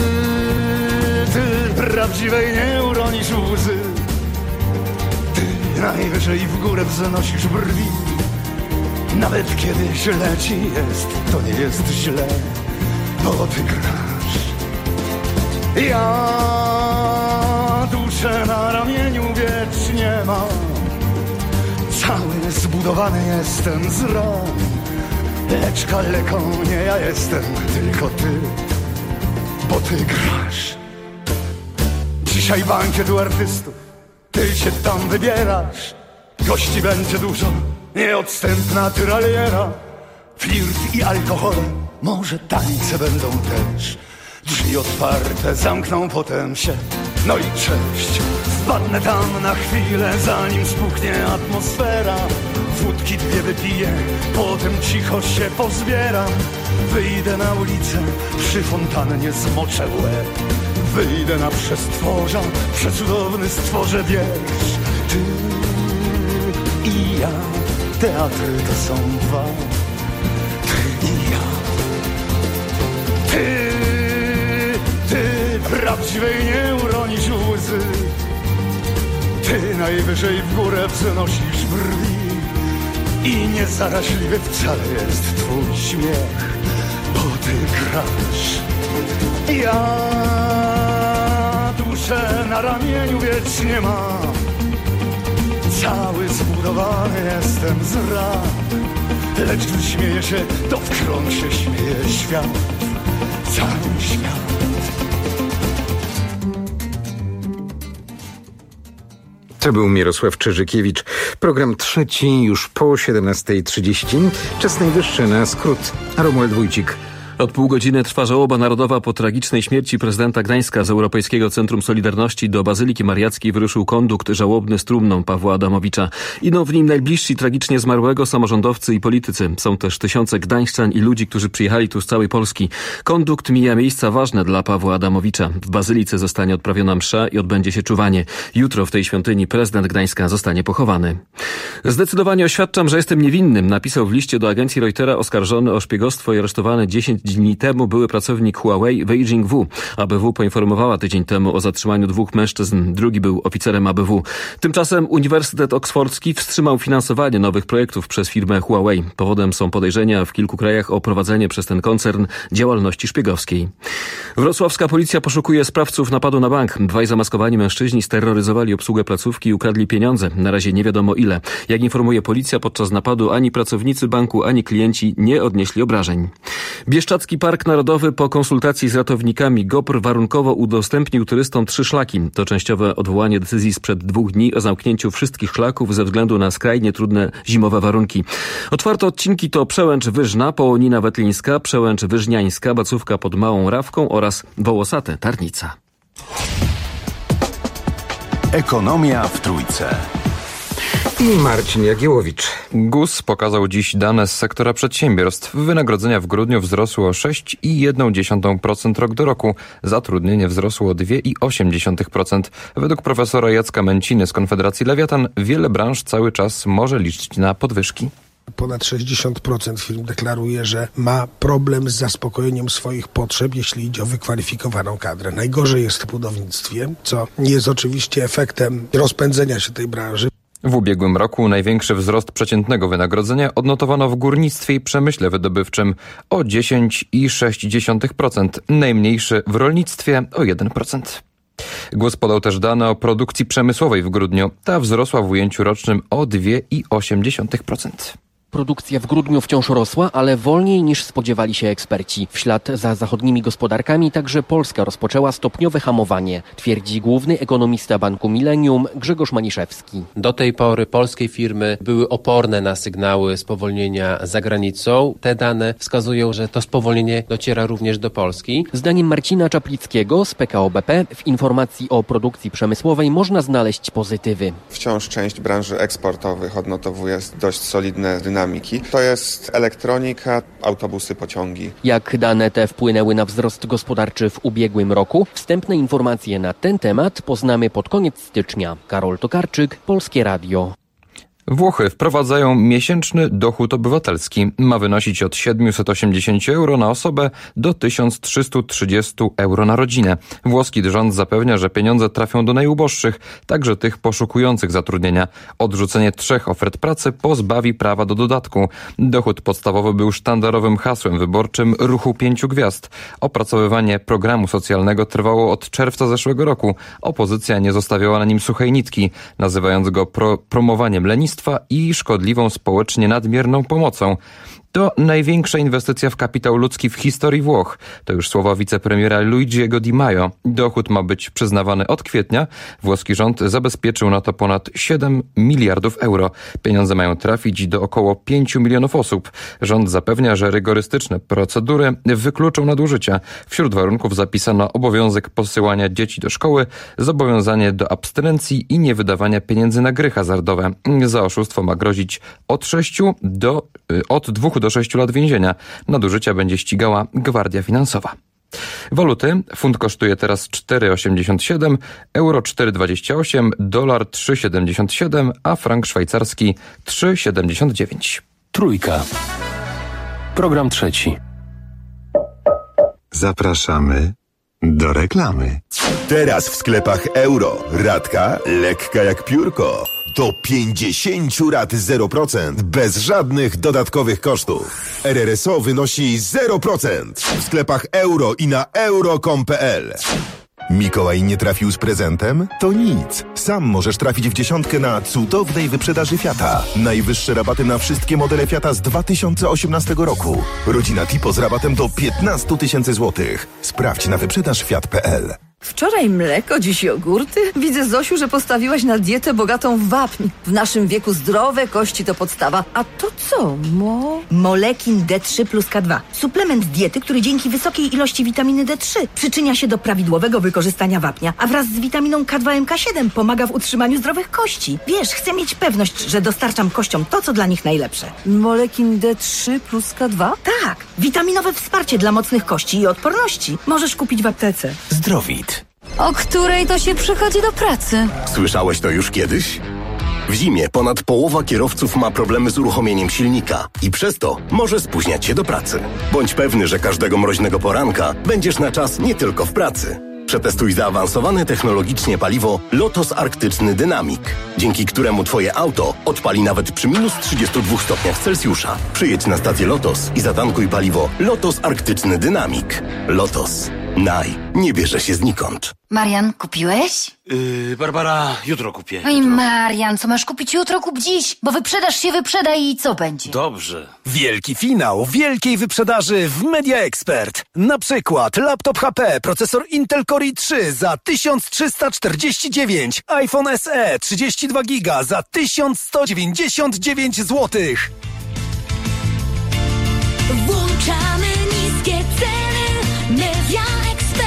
ty prawdziwej nie uronisz łzy. Ty najwyżej w górę wznosisz brwi. Nawet kiedy źle ci jest, to nie jest źle, bo ty grasz. Ja duszę na ramieniu wiecznie mam. Cały zbudowany jestem z ran. Lecz kaleką nie ja jestem, tylko ty, bo ty grasz. Dzisiaj bankiet u artystów, ty się tam wybierasz. Gości będzie dużo, nieodstępna tyraliera. Flirt i alkohol, może tańce będą też. Drzwi otwarte zamkną potem się, no i cześć. Wpadnę tam na chwilę, zanim spuknie atmosfera. Wódki dwie wypiję, potem cicho się pozbieram. Wyjdę na ulicę, przy fontannie zmoczę łeb. Wyjdę na przestworza, przecudowny stworzę wiersz. Ty i ja, teatry to są dwa. Ty i ja. Ty, ty prawdziwej nie uronisz łzy. Ty najwyżej w górę wznosisz brwi. I niezaraźliwy wcale jest twój śmiech, bo ty grasz. Ja duszę na ramieniu wiecznie mam. Cały zbudowany jestem z ran. Lecz gdy śmieje się, to w krąg się śmieje świat. Cały świat. To był Mirosław Czyżykiewicz. Program trzeci już po siedemnastej trzydzieści. Czas najwyższy na skrót. Romuald Wójcik. Od pół godziny trwa żałoba narodowa po tragicznej śmierci prezydenta Gdańska. Z Europejskiego Centrum Solidarności do Bazyliki Mariackiej wyruszył kondukt żałobny z trumną Pawła Adamowicza. Idą w nim najbliżsi tragicznie zmarłego, samorządowcy i politycy. Są też tysiące gdańszczan i ludzi, którzy przyjechali tu z całej Polski. Kondukt mija miejsca ważne dla Pawła Adamowicza. W Bazylice zostanie odprawiona msza i odbędzie się czuwanie. Jutro w tej świątyni prezydent Gdańska zostanie pochowany. Zdecydowanie oświadczam, że jestem niewinnym, napisał w liście do agencji Reutera oskarżony o szpiegostwo i aresztowany dziesięć dni temu były pracownik Huawei Wei Jingwu. A B W poinformowała tydzień temu o zatrzymaniu dwóch mężczyzn. Drugi był oficerem A B W. Tymczasem Uniwersytet Oksfordzki wstrzymał finansowanie nowych projektów przez firmę Huawei. Powodem są podejrzenia w kilku krajach o prowadzenie przez ten koncern działalności szpiegowskiej. Wrocławska policja poszukuje sprawców napadu na bank. Dwaj zamaskowani mężczyźni steroryzowali obsługę placówki i ukradli pieniądze. Na razie nie wiadomo ile. Jak informuje policja, podczas napadu ani pracownicy banku, ani klienci nie odnieśli obrażeń. Bieszczadzki Park Narodowy po konsultacji z ratownikami G O P R warunkowo udostępnił turystom trzy szlaki. To częściowe odwołanie decyzji sprzed dwóch dni o zamknięciu wszystkich szlaków ze względu na skrajnie trudne zimowe warunki. Otwarte odcinki to Przełęcz Wyżna, Połonina Wetlińska, Przełęcz Wyżniańska, Bacówka pod Małą Rawką oraz Wołosate Tarnica. Ekonomia w Trójce. I Marcin Jagiełowicz. G U S pokazał dziś dane z sektora przedsiębiorstw. Wynagrodzenia w grudniu wzrosły o sześć i jedna dziesiąta procent rok do roku. Zatrudnienie wzrosło o dwa i osiem dziesiątych procent. Według profesora Jacka Męciny z Konfederacji Lewiatan wiele branż cały czas może liczyć na podwyżki. Ponad sześćdziesiąt procent firm deklaruje, że ma problem z zaspokojeniem swoich potrzeb, jeśli idzie o wykwalifikowaną kadrę. Najgorzej jest w budownictwie, co jest oczywiście efektem rozpędzenia się tej branży. W ubiegłym roku największy wzrost przeciętnego wynagrodzenia odnotowano w górnictwie i przemyśle wydobywczym o dziesięć i sześć dziesiątych procent, najmniejszy w rolnictwie o jeden procent. Głos podał też dane o produkcji przemysłowej w grudniu. Ta wzrosła w ujęciu rocznym o dwa i osiem dziesiątych procent. Produkcja w grudniu wciąż rosła, ale wolniej niż spodziewali się eksperci. W ślad za zachodnimi gospodarkami także Polska rozpoczęła stopniowe hamowanie, twierdzi główny ekonomista Banku Millennium Grzegorz Maniszewski. Do tej pory polskie firmy były oporne na sygnały spowolnienia za granicą. Te dane wskazują, że to spowolnienie dociera również do Polski. Zdaniem Marcina Czaplickiego z P K O B P w informacji o produkcji przemysłowej można znaleźć pozytywy. Wciąż część branży eksportowych odnotowuje dość solidne dynamiki. To jest elektronika, autobusy, pociągi. Jak dane te wpłynęły na wzrost gospodarczy w ubiegłym roku? Wstępne informacje na ten temat poznamy pod koniec stycznia. Karol Tokarczyk, Polskie Radio. Włochy wprowadzają miesięczny dochód obywatelski. Ma wynosić od siedemset osiemdziesiąt euro na osobę do tysiąc trzysta trzydzieści euro na rodzinę. Włoski rząd zapewnia, że pieniądze trafią do najuboższych, także tych poszukujących zatrudnienia. Odrzucenie trzech ofert pracy pozbawi prawa do dodatku. Dochód podstawowy był sztandarowym hasłem wyborczym Ruchu Pięciu Gwiazd. Opracowywanie programu socjalnego trwało od czerwca zeszłego roku. Opozycja nie zostawiała na nim suchej nitki, nazywając go pro- promowaniem lenistwa i szkodliwą społecznie nadmierną pomocą. To największa inwestycja w kapitał ludzki w historii Włoch. To już słowa wicepremiera Luigiego Di Maio. Dochód ma być przyznawany od kwietnia. Włoski rząd zabezpieczył na to ponad siedem miliardów euro. Pieniądze mają trafić do około pięciu milionów osób. Rząd zapewnia, że rygorystyczne procedury wykluczą nadużycia. Wśród warunków zapisano obowiązek posyłania dzieci do szkoły, zobowiązanie do abstynencji i niewydawania pieniędzy na gry hazardowe. Za oszustwo ma grozić od sześciu do od dwóch do sześciu lat więzienia. Nadużycia będzie ścigała Gwardia Finansowa. Waluty. Funt kosztuje teraz cztery osiemdziesiąt siedem, euro cztery dwadzieścia osiem, dolar trzy siedemdziesiąt siedem, a frank szwajcarski trzy siedemdziesiąt dziewięć. Trójka. Program trzeci. Zapraszamy do reklamy. Teraz w sklepach Euro. Radka lekka jak piórko. Do pięćdziesięciu rat zero procent bez żadnych dodatkowych kosztów. R R S O wynosi zero procent w sklepach Euro i na euro kropka com kropka p l. Mikołaj nie trafił z prezentem? To nic. Sam możesz trafić w dziesiątkę na cudownej wyprzedaży Fiata. Najwyższe rabaty na wszystkie modele Fiata z dwa tysiące osiemnastego roku. Rodzina Tipo z rabatem do piętnaście tysięcy złotych. Sprawdź na wyprzedaż fiat kropka p l. Wczoraj mleko, dziś jogurty? Widzę, Zosiu, że postawiłaś na dietę bogatą w wapń. W naszym wieku zdrowe kości to podstawa. A to co, mo? Molekin D trzy plus K dwa. Suplement diety, który dzięki wysokiej ilości witaminy D trzy przyczynia się do prawidłowego wykorzystania wapnia, a wraz z witaminą K dwa M K siedem pomaga w utrzymaniu zdrowych kości. Wiesz, chcę mieć pewność, że dostarczam kościom to, co dla nich najlepsze. Molekin D trzy plus K dwa? Tak, witaminowe wsparcie dla mocnych kości i odporności. Możesz kupić w aptece. Zdrowit. O której to się przychodzi do pracy? Słyszałeś to już kiedyś? W zimie ponad połowa kierowców ma problemy z uruchomieniem silnika i przez to może spóźniać się do pracy. Bądź pewny, że każdego mroźnego poranka będziesz na czas nie tylko w pracy. Przetestuj zaawansowane technologicznie paliwo Lotos Arktyczny Dynamic, dzięki któremu Twoje auto odpali nawet przy minus trzydziestu dwóch stopniach Celsjusza. Przyjedź na stację Lotos i zatankuj paliwo Lotos Arktyczny Dynamic. Lotos. Naj. Nie bierze się znikąd. Marian, kupiłeś? Yy, Barbara, jutro kupię. Oj, Marian, co masz kupić jutro, kup dziś, bo wyprzedaż się wyprzeda i co będzie? Dobrze. Wielki finał wielkiej wyprzedaży w Media Expert. Na przykład laptop H P, procesor Intel Core i trzy za tysiąc trzysta czterdzieści dziewięć, iPhone S E trzydzieści dwa giga za tysiąc sto dziewięćdziesiąt dziewięć złotych. Włączamy niskie ceny, Media Expert.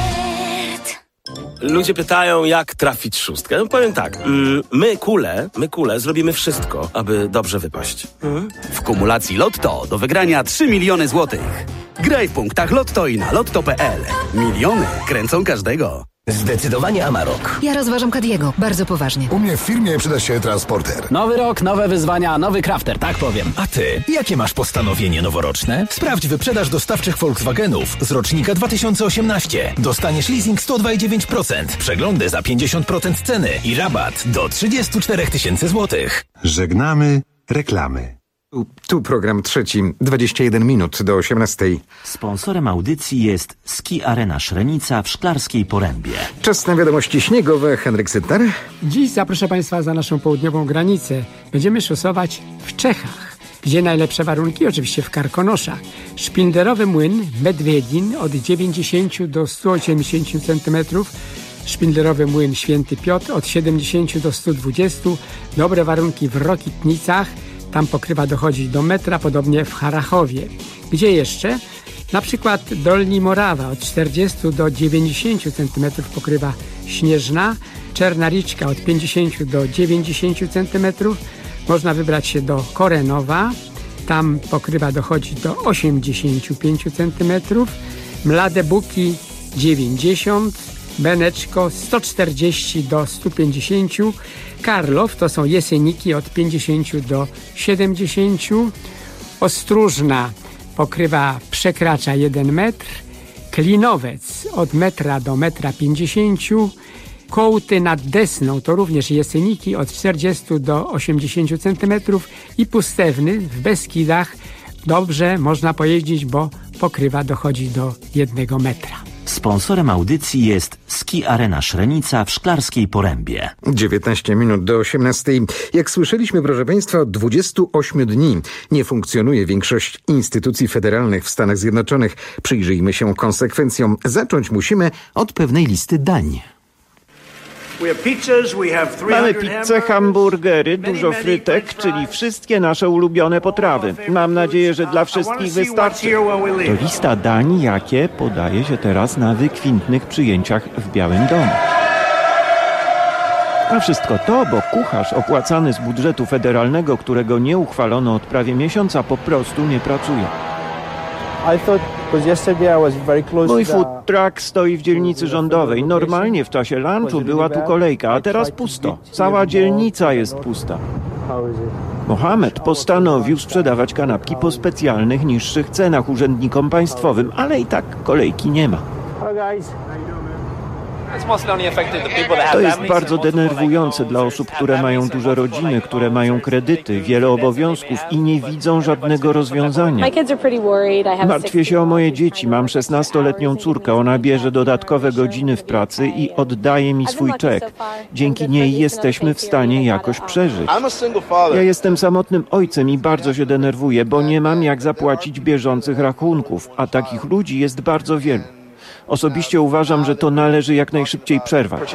Ludzie pytają, jak trafić szóstkę. No powiem tak, mm, my kule, my kule zrobimy wszystko, aby dobrze wypaść. Mhm. W kumulacji Lotto do wygrania trzy miliony złotych. Graj w punktach Lotto i na lotto kropka p l. Miliony kręcą każdego. Zdecydowanie Amarok. Ja rozważam Cadiego, bardzo poważnie. U mnie w firmie przyda się transporter. Nowy rok, nowe wyzwania, nowy crafter, tak powiem. A ty, jakie masz postanowienie noworoczne? Sprawdź wyprzedaż dostawczych Volkswagenów z rocznika dwa tysiące osiemnaście. Dostaniesz leasing sto dwa i dziewięć procent, przeglądy za pięćdziesiąt procent ceny i rabat do trzydzieści cztery tysięcy złotych. Żegnamy reklamy. Tu, tu program trzeci, dwadzieścia jeden minut do osiemnastej. Sponsorem audycji jest Ski Arena Szrenica w Szklarskiej Porębie. Czas na wiadomości śniegowe. Henryk Sytner. Dziś zaproszę Państwa za naszą południową granicę. Będziemy szosować w Czechach. Gdzie najlepsze warunki? Oczywiście w Karkonoszach. Szpinderowy młyn Medwiedin od dziewięćdziesięciu do stu osiemdziesięciu centymetrów. Szpindlerowy młyn Święty Piotr od siedemdziesięciu do stu dwudziestu. Dobre warunki w Rokitnicach. Tam pokrywa dochodzi do metra, podobnie w Harachowie. Gdzie jeszcze? Na przykład Dolni Morawa od czterdziestu do dziewięćdziesięciu centymetrów pokrywa śnieżna. Czerna Riczka od pięćdziesięciu do dziewięćdziesięciu centymetrów. Można wybrać się do Korenowa. Tam pokrywa dochodzi do osiemdziesięciu pięciu centymetrów. Mlade Buki dziewięćdziesiąt. Beneczko sto czterdzieści do stu pięćdziesięciu. Karlow to są Jeseniki od pięćdziesięciu do siedemdziesięciu. Ostróżna pokrywa przekracza jeden metr. Klinowec od metra do metra pięćdziesięciu. Kołty nad Desną to również Jeseniki od czterdziestu do osiemdziesięciu centymetrów. I Pustewny w Beskidach dobrze można pojeździć, bo pokrywa dochodzi do jednego metra. Sponsorem audycji jest Ski Arena Szrenica w Szklarskiej Porębie. dziewiętnaście minut do osiemnastej. Jak słyszeliśmy, proszę Państwa, od dwudziestu ośmiu dni nie funkcjonuje większość instytucji federalnych w Stanach Zjednoczonych. Przyjrzyjmy się konsekwencjom. Zacząć musimy od pewnej listy dań. Mamy pizzę, hamburgery, dużo frytek, czyli wszystkie nasze ulubione potrawy. Mam nadzieję, że dla wszystkich wystarczy. To lista dań, jakie podaje się teraz na wykwintnych przyjęciach w Białym Domu. A wszystko to, bo kucharz opłacany z budżetu federalnego, którego nie uchwalono od prawie miesiąca, po prostu nie pracuje. Mój food truck stoi w dzielnicy rządowej. Normalnie w czasie lunchu była tu kolejka, a teraz pusto. Cała dzielnica jest pusta. Mohamed postanowił sprzedawać kanapki po specjalnych, niższych cenach urzędnikom państwowym, ale i tak kolejki nie ma. To jest bardzo denerwujące dla osób, które mają duże rodziny, które mają kredyty, wiele obowiązków i nie widzą żadnego rozwiązania. Martwię się o moje dzieci. Mam szesnastoletnią córkę. Ona bierze dodatkowe godziny w pracy i oddaje mi swój czek. Dzięki niej jesteśmy w stanie jakoś przeżyć. Ja jestem samotnym ojcem i bardzo się denerwuję, bo nie mam jak zapłacić bieżących rachunków, a takich ludzi jest bardzo wielu. Osobiście uważam, że to należy jak najszybciej przerwać.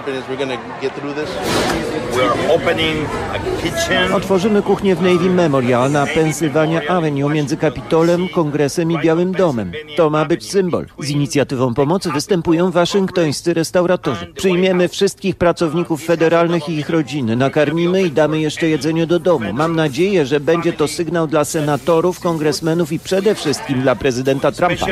Otworzymy kuchnię w Navy Memorial na Pennsylvania Avenue między Kapitolem, Kongresem i Białym Domem. To ma być symbol. Z inicjatywą pomocy występują waszyngtońscy restauratorzy. Przyjmiemy wszystkich pracowników federalnych i ich rodziny. Nakarmimy i damy jeszcze jedzenie do domu. Mam nadzieję, że będzie to sygnał dla senatorów, kongresmenów i przede wszystkim dla prezydenta Trumpa.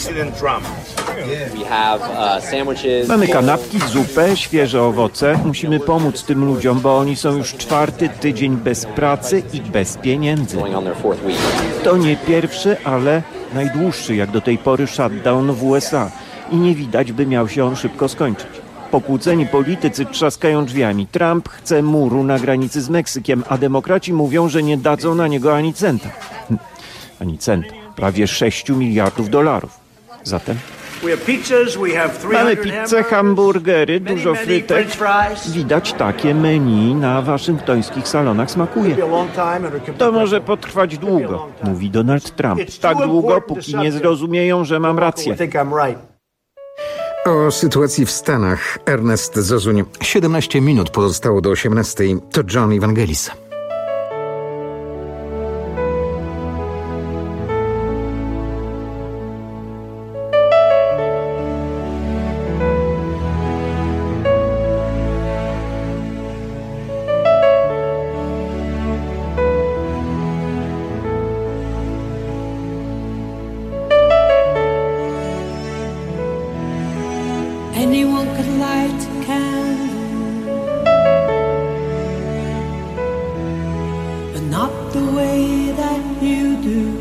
Mamy kanapki, zupę, świeże owoce. Musimy pomóc tym ludziom, bo oni są już czwarty tydzień bez pracy i bez pieniędzy. To nie pierwszy, ale najdłuższy jak do tej pory shutdown w U S A. I nie widać, by miał się on szybko skończyć. Pokłóceni politycy trzaskają drzwiami. Trump chce muru na granicy z Meksykiem, a demokraci mówią, że nie dadzą na niego ani centa. Hm, ani centa. Prawie sześciu miliardów dolarów. Zatem... Mamy pizzę, hamburgery, dużo frytek. Widać, takie menu na waszyngtońskich salonach smakuje. To może potrwać długo, mówi Donald Trump. Tak długo, póki nie zrozumieją, że mam rację. O sytuacji w Stanach Ernest Zozuń. siedemnaście minut pozostało do osiemnastej. To John Evangelis. Anyone could light a candle, but not the way that you do.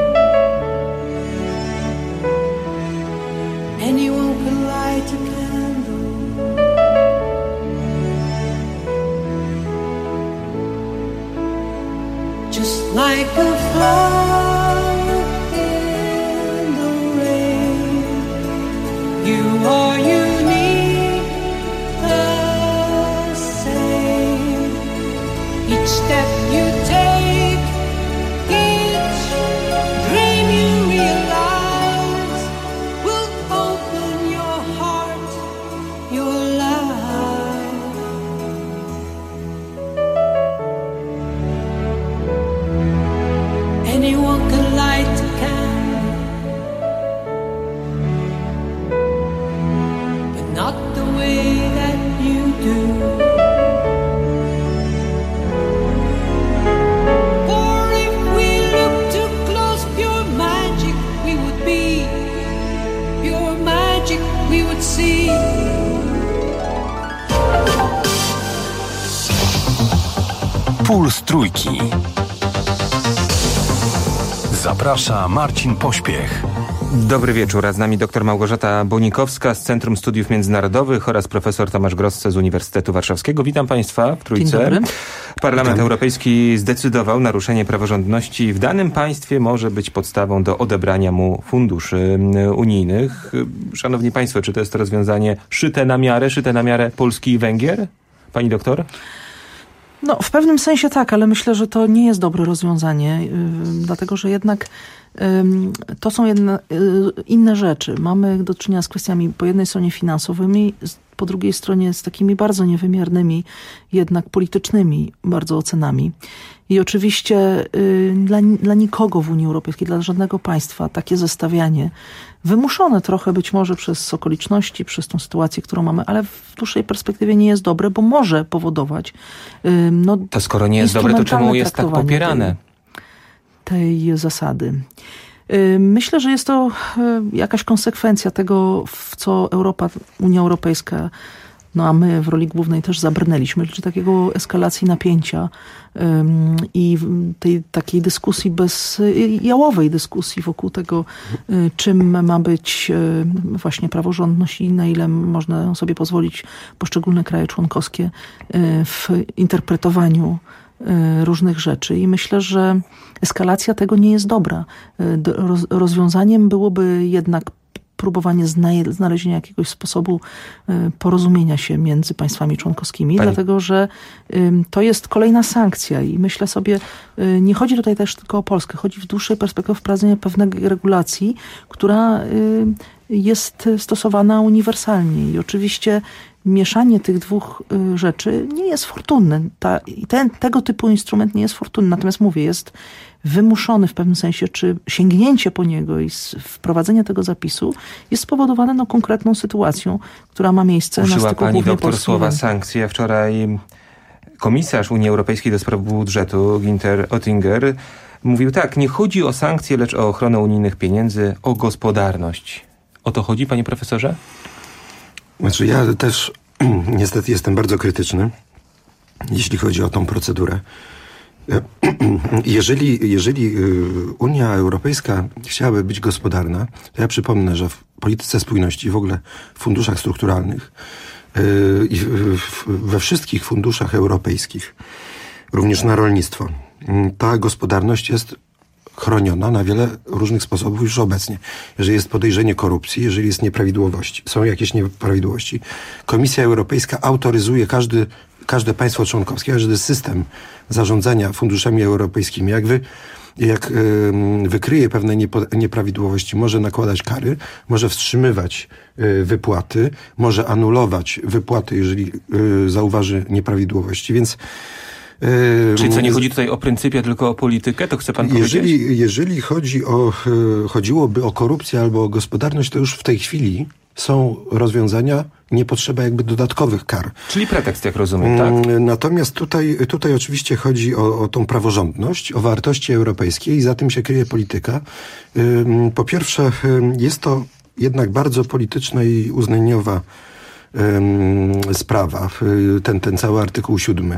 Anyone could light a candle, just like a flower in the rain. You are you. Step you take. Puls Trójki. Zaprasza Marcin Pośpiech. Dobry wieczór, a z nami dr Małgorzata Bonikowska z Centrum Studiów Międzynarodowych oraz profesor Tomasz Grossce z Uniwersytetu Warszawskiego. Witam Państwa w Trójce. Dzień dobry. Parlament Witam. Europejski zdecydował, naruszenie praworządności w danym państwie może być podstawą do odebrania mu funduszy unijnych. Szanowni Państwo, czy to jest to rozwiązanie szyte na miarę, szyte na miarę Polski i Węgier? Pani doktor? No, w pewnym sensie tak, ale myślę, że to nie jest dobre rozwiązanie, yy, dlatego że jednak yy, to są jedne, yy, inne rzeczy. Mamy do czynienia z kwestiami po jednej stronie finansowymi, po drugiej stronie z takimi bardzo niewymiernymi, jednak politycznymi bardzo ocenami. I oczywiście yy, dla, dla nikogo w Unii Europejskiej, dla żadnego państwa takie zestawianie, wymuszone trochę być może przez okoliczności, przez tą sytuację, którą mamy, ale w dłuższej perspektywie nie jest dobre, bo może powodować yy, no, to skoro nie jest dobre, to czemu jest tak popierane? Tej, tej zasady. Yy, myślę, że jest to yy, jakaś konsekwencja tego, w co Europa, Unia Europejska, no a my w roli głównej też zabrnęliśmy, czyli takiego eskalacji napięcia ym, i tej takiej dyskusji bez, jałowej dyskusji wokół tego, y, czym ma być y, właśnie praworządność i na ile można sobie pozwolić poszczególne kraje członkowskie y, w interpretowaniu y, różnych rzeczy. I myślę, że eskalacja tego nie jest dobra. Y, roz, rozwiązaniem byłoby jednak próbowanie znalezienia jakiegoś sposobu porozumienia się między państwami członkowskimi, Pani... dlatego że to jest kolejna sankcja i myślę sobie, nie chodzi tutaj też tylko o Polskę, chodzi w dłuższej perspektywie o wprowadzenie pewnej regulacji, która jest stosowana uniwersalnie i oczywiście mieszanie tych dwóch rzeczy nie jest fortunne. Ta, ten, tego typu instrument nie jest fortunny, natomiast mówię, jest wymuszony w pewnym sensie, czy sięgnięcie po niego i wprowadzenie tego zapisu jest spowodowane no, konkretną sytuacją, która ma miejsce Użyła na styku pani głównie doktor słowa sankcje. Wczoraj komisarz Unii Europejskiej do spraw budżetu, Günther Oettinger, mówił tak, nie chodzi o sankcje, lecz o ochronę unijnych pieniędzy, o gospodarność. O to chodzi, panie profesorze? Znaczy ja też niestety jestem bardzo krytyczny, jeśli chodzi o tą procedurę. Jeżeli, jeżeli Unia Europejska chciałaby być gospodarna, to ja przypomnę, że w polityce spójności, w ogóle w funduszach strukturalnych i we wszystkich funduszach europejskich, również na rolnictwo, ta gospodarność jest chroniona na wiele różnych sposobów już obecnie. Jeżeli jest podejrzenie korupcji, jeżeli jest nieprawidłowości, są jakieś nieprawidłowości, Komisja Europejska autoryzuje każdy, każde państwo członkowskie, każdy system zarządzania funduszami europejskimi. Jak wy, jak yy, wykryje pewne niepo, nieprawidłowości, może nakładać kary, może wstrzymywać yy, wypłaty, może anulować wypłaty, jeżeli yy, zauważy nieprawidłowości, więc Czyli co, nie chodzi tutaj o pryncypia, tylko o politykę? To chce pan jeżeli, powiedzieć? Jeżeli chodzi o, chodziłoby o korupcję albo o gospodarność, to już w tej chwili są rozwiązania, nie potrzeba jakby dodatkowych kar. Czyli pretekst, jak rozumiem, tak? Natomiast tutaj, tutaj oczywiście chodzi o, o tą praworządność, o wartości europejskie i za tym się kryje polityka. Po pierwsze, jest to jednak bardzo polityczna i uznaniowa sprawa, ten, ten cały artykuł siódmy.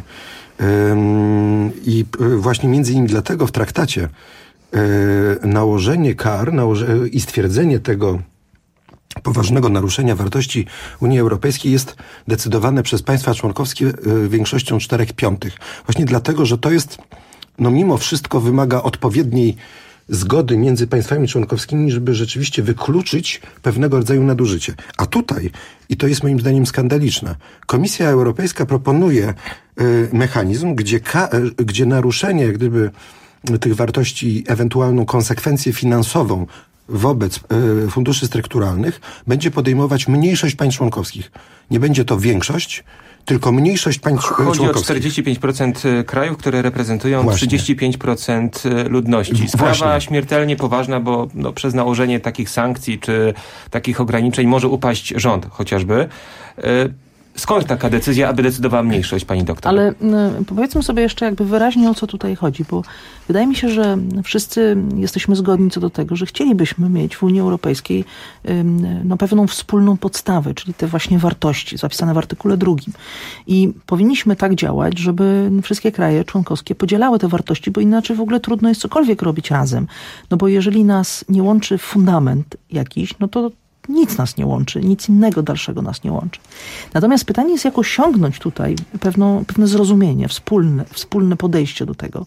I właśnie między innymi dlatego w traktacie nałożenie kar nałoże, i stwierdzenie tego poważnego naruszenia wartości Unii Europejskiej jest decydowane przez państwa członkowskie większością czterech piątych. Właśnie dlatego, że to jest, no mimo wszystko wymaga odpowiedniej zgody między państwami członkowskimi, żeby rzeczywiście wykluczyć pewnego rodzaju nadużycie. A tutaj, i to jest moim zdaniem skandaliczne, Komisja Europejska proponuje y, mechanizm, gdzie, ka, y, gdzie naruszenie jak gdyby tych wartości, ewentualną konsekwencję finansową wobec y, funduszy strukturalnych będzie podejmować mniejszość państw członkowskich. Nie będzie to większość, tylko mniejszość państw członkowskich. Chodzi o czterdzieści pięć procent krajów, które reprezentują Właśnie. trzydzieści pięć procent ludności. Sprawa Właśnie. śmiertelnie poważna, bo no, przez nałożenie takich sankcji czy takich ograniczeń może upaść rząd chociażby. skąd taka decyzja, aby decydowała mniejszość, pani doktor? Ale y, powiedzmy sobie jeszcze jakby wyraźnie, o co tutaj chodzi, bo wydaje mi się, że wszyscy jesteśmy zgodni co do tego, że chcielibyśmy mieć w Unii Europejskiej y, no, pewną wspólną podstawę, czyli te właśnie wartości zapisane w artykule drugim. I powinniśmy tak działać, żeby wszystkie kraje członkowskie podzielały te wartości, bo inaczej w ogóle trudno jest cokolwiek robić razem. No bo jeżeli nas nie łączy fundament jakiś, no to nic nas nie łączy, nic innego dalszego nas nie łączy. Natomiast pytanie jest, jak osiągnąć tutaj pewną, pewne zrozumienie, wspólne, wspólne podejście do tego.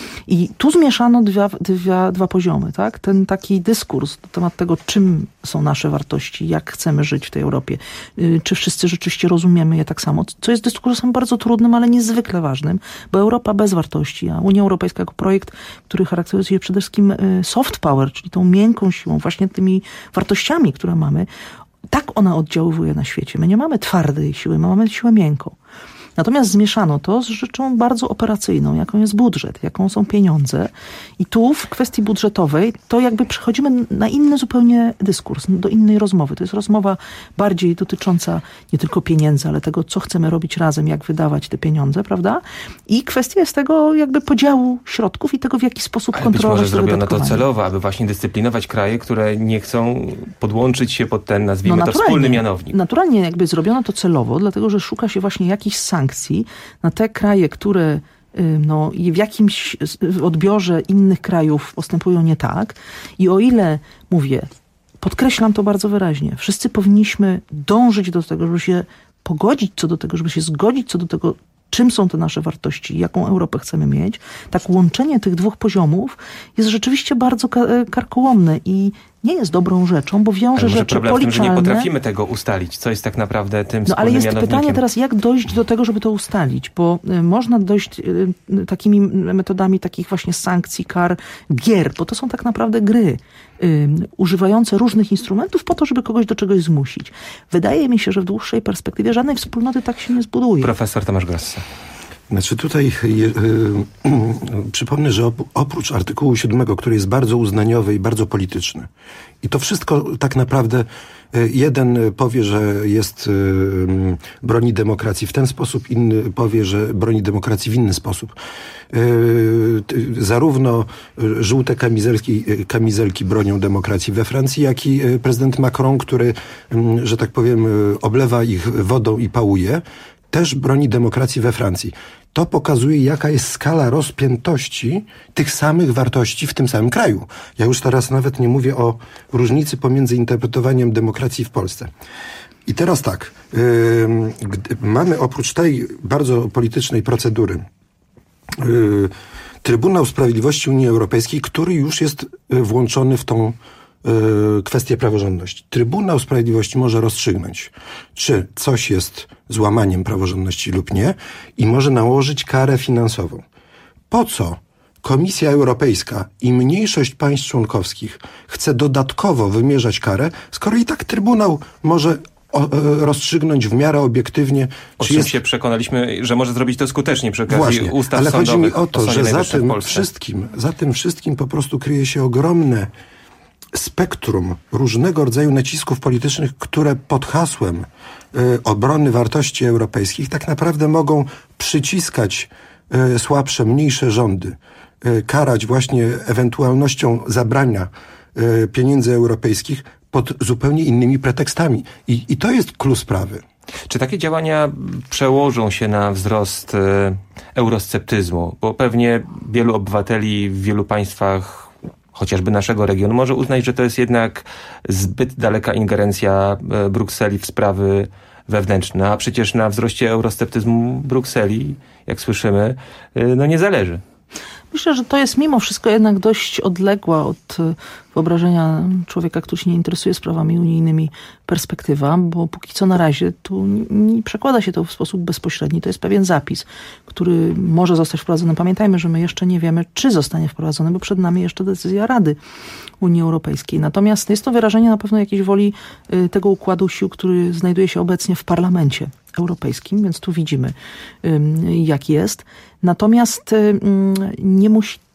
I tu zmieszano dwa, dwa, dwa poziomy, tak? Ten taki dyskurs na temat tego, czym są nasze wartości, jak chcemy żyć w tej Europie, czy wszyscy rzeczywiście rozumiemy je tak samo, co jest dyskursem bardzo trudnym, ale niezwykle ważnym, bo Europa bez wartości, a Unia Europejska jako projekt, który charakteryzuje się przede wszystkim soft power, czyli tą miękką siłą, właśnie tymi wartościami, które mamy, tak ona oddziaływuje na świecie. My nie mamy twardej siły, my mamy siłę miękką. Natomiast zmieszano to z rzeczą bardzo operacyjną, jaką jest budżet, jaką są pieniądze. I tu w kwestii budżetowej to jakby przechodzimy na inny zupełnie dyskurs, do innej rozmowy. To jest rozmowa bardziej dotycząca nie tylko pieniędzy, ale tego, co chcemy robić razem, jak wydawać te pieniądze, prawda? I kwestia jest tego jakby podziału środków i tego, w jaki sposób ale kontrolować być może to zrobiono to celowo, aby właśnie dyscyplinować kraje, które nie chcą podłączyć się pod ten, nazwijmy no to, wspólny mianownik. Naturalnie jakby zrobiono to celowo, dlatego że szuka się właśnie jakichś sankcji na te kraje, które no, w jakimś odbiorze innych krajów postępują nie tak. I o ile, mówię, podkreślam to bardzo wyraźnie, wszyscy powinniśmy dążyć do tego, żeby się pogodzić co do tego, żeby się zgodzić co do tego, czym są te nasze wartości, jaką Europę chcemy mieć, tak łączenie tych dwóch poziomów jest rzeczywiście bardzo karkołomne i nie jest dobrą rzeczą, bo wiąże rzeczy problem policzalne. W tym, że nie potrafimy tego ustalić, co jest tak naprawdę tym No ale jest mianownikiem. pytanie teraz, jak dojść do tego, żeby to ustalić, bo y, można dojść y, takimi metodami takich właśnie sankcji, kar, gier, bo to są tak naprawdę gry y, używające różnych instrumentów po to, żeby kogoś do czegoś zmusić. Wydaje mi się, że w dłuższej perspektywie żadnej wspólnoty tak się nie zbuduje. Profesor Tomasz Grossa. Znaczy tutaj je, y, y, przypomnę, że op, oprócz artykułu siódmego, który jest bardzo uznaniowy i bardzo polityczny, i to wszystko tak naprawdę y, jeden powie, że jest y, broni demokracji w ten sposób, inny powie, że broni demokracji w inny sposób. Y, y, zarówno żółte kamizelki, kamizelki bronią demokracji we Francji, jak i prezydent Macron, który, y, że tak powiem, y, oblewa ich wodą i pałuje, też broni demokracji we Francji. To pokazuje, jaka jest skala rozpiętości tych samych wartości w tym samym kraju. Ja już teraz nawet nie mówię o różnicy pomiędzy interpretowaniem demokracji w Polsce. I teraz tak, yy, gdy mamy oprócz tej bardzo politycznej procedury yy, Trybunał Sprawiedliwości Unii Europejskiej, który już jest włączony w tą kwestię praworządności. Trybunał Sprawiedliwości może rozstrzygnąć, czy coś jest złamaniem praworządności lub nie i może nałożyć karę finansową. Po co Komisja Europejska i mniejszość państw członkowskich chce dodatkowo wymierzać karę, skoro i tak Trybunał może o, rozstrzygnąć w miarę obiektywnie, o czy czym jest... się przekonaliśmy, że może zrobić to skutecznie przy okazji Właśnie, ustaw ale chodzi mi o to, że za tym wszystkim, za tym wszystkim po prostu kryje się ogromne spektrum różnego rodzaju nacisków politycznych, które pod hasłem y, obrony wartości europejskich tak naprawdę mogą przyciskać y, słabsze, mniejsze rządy, y, karać właśnie ewentualnością zabrania y, pieniędzy europejskich pod zupełnie innymi pretekstami. I, i to jest klucz sprawy. Czy takie działania przełożą się na wzrost y, eurosceptyzmu? Bo pewnie wielu obywateli w wielu państwach chociażby naszego regionu, może uznać, że to jest jednak zbyt daleka ingerencja Brukseli w sprawy wewnętrzne, a przecież na wzroście eurosceptyzmu Brukseli, jak słyszymy, no nie zależy. Myślę, że to jest mimo wszystko jednak dość odległa od wyobrażenia człowieka, który się nie interesuje sprawami unijnymi perspektywa, bo póki co na razie tu nie, nie przekłada się to w sposób bezpośredni. To jest pewien zapis, który może zostać wprowadzony. Pamiętajmy, że my jeszcze nie wiemy, czy zostanie wprowadzony, bo przed nami jeszcze decyzja Rady Unii Europejskiej. Natomiast jest to wyrażenie na pewno jakiejś woli tego układu sił, który znajduje się obecnie w Parlamencie Europejskim, więc tu widzimy, jak jest. Natomiast nie musi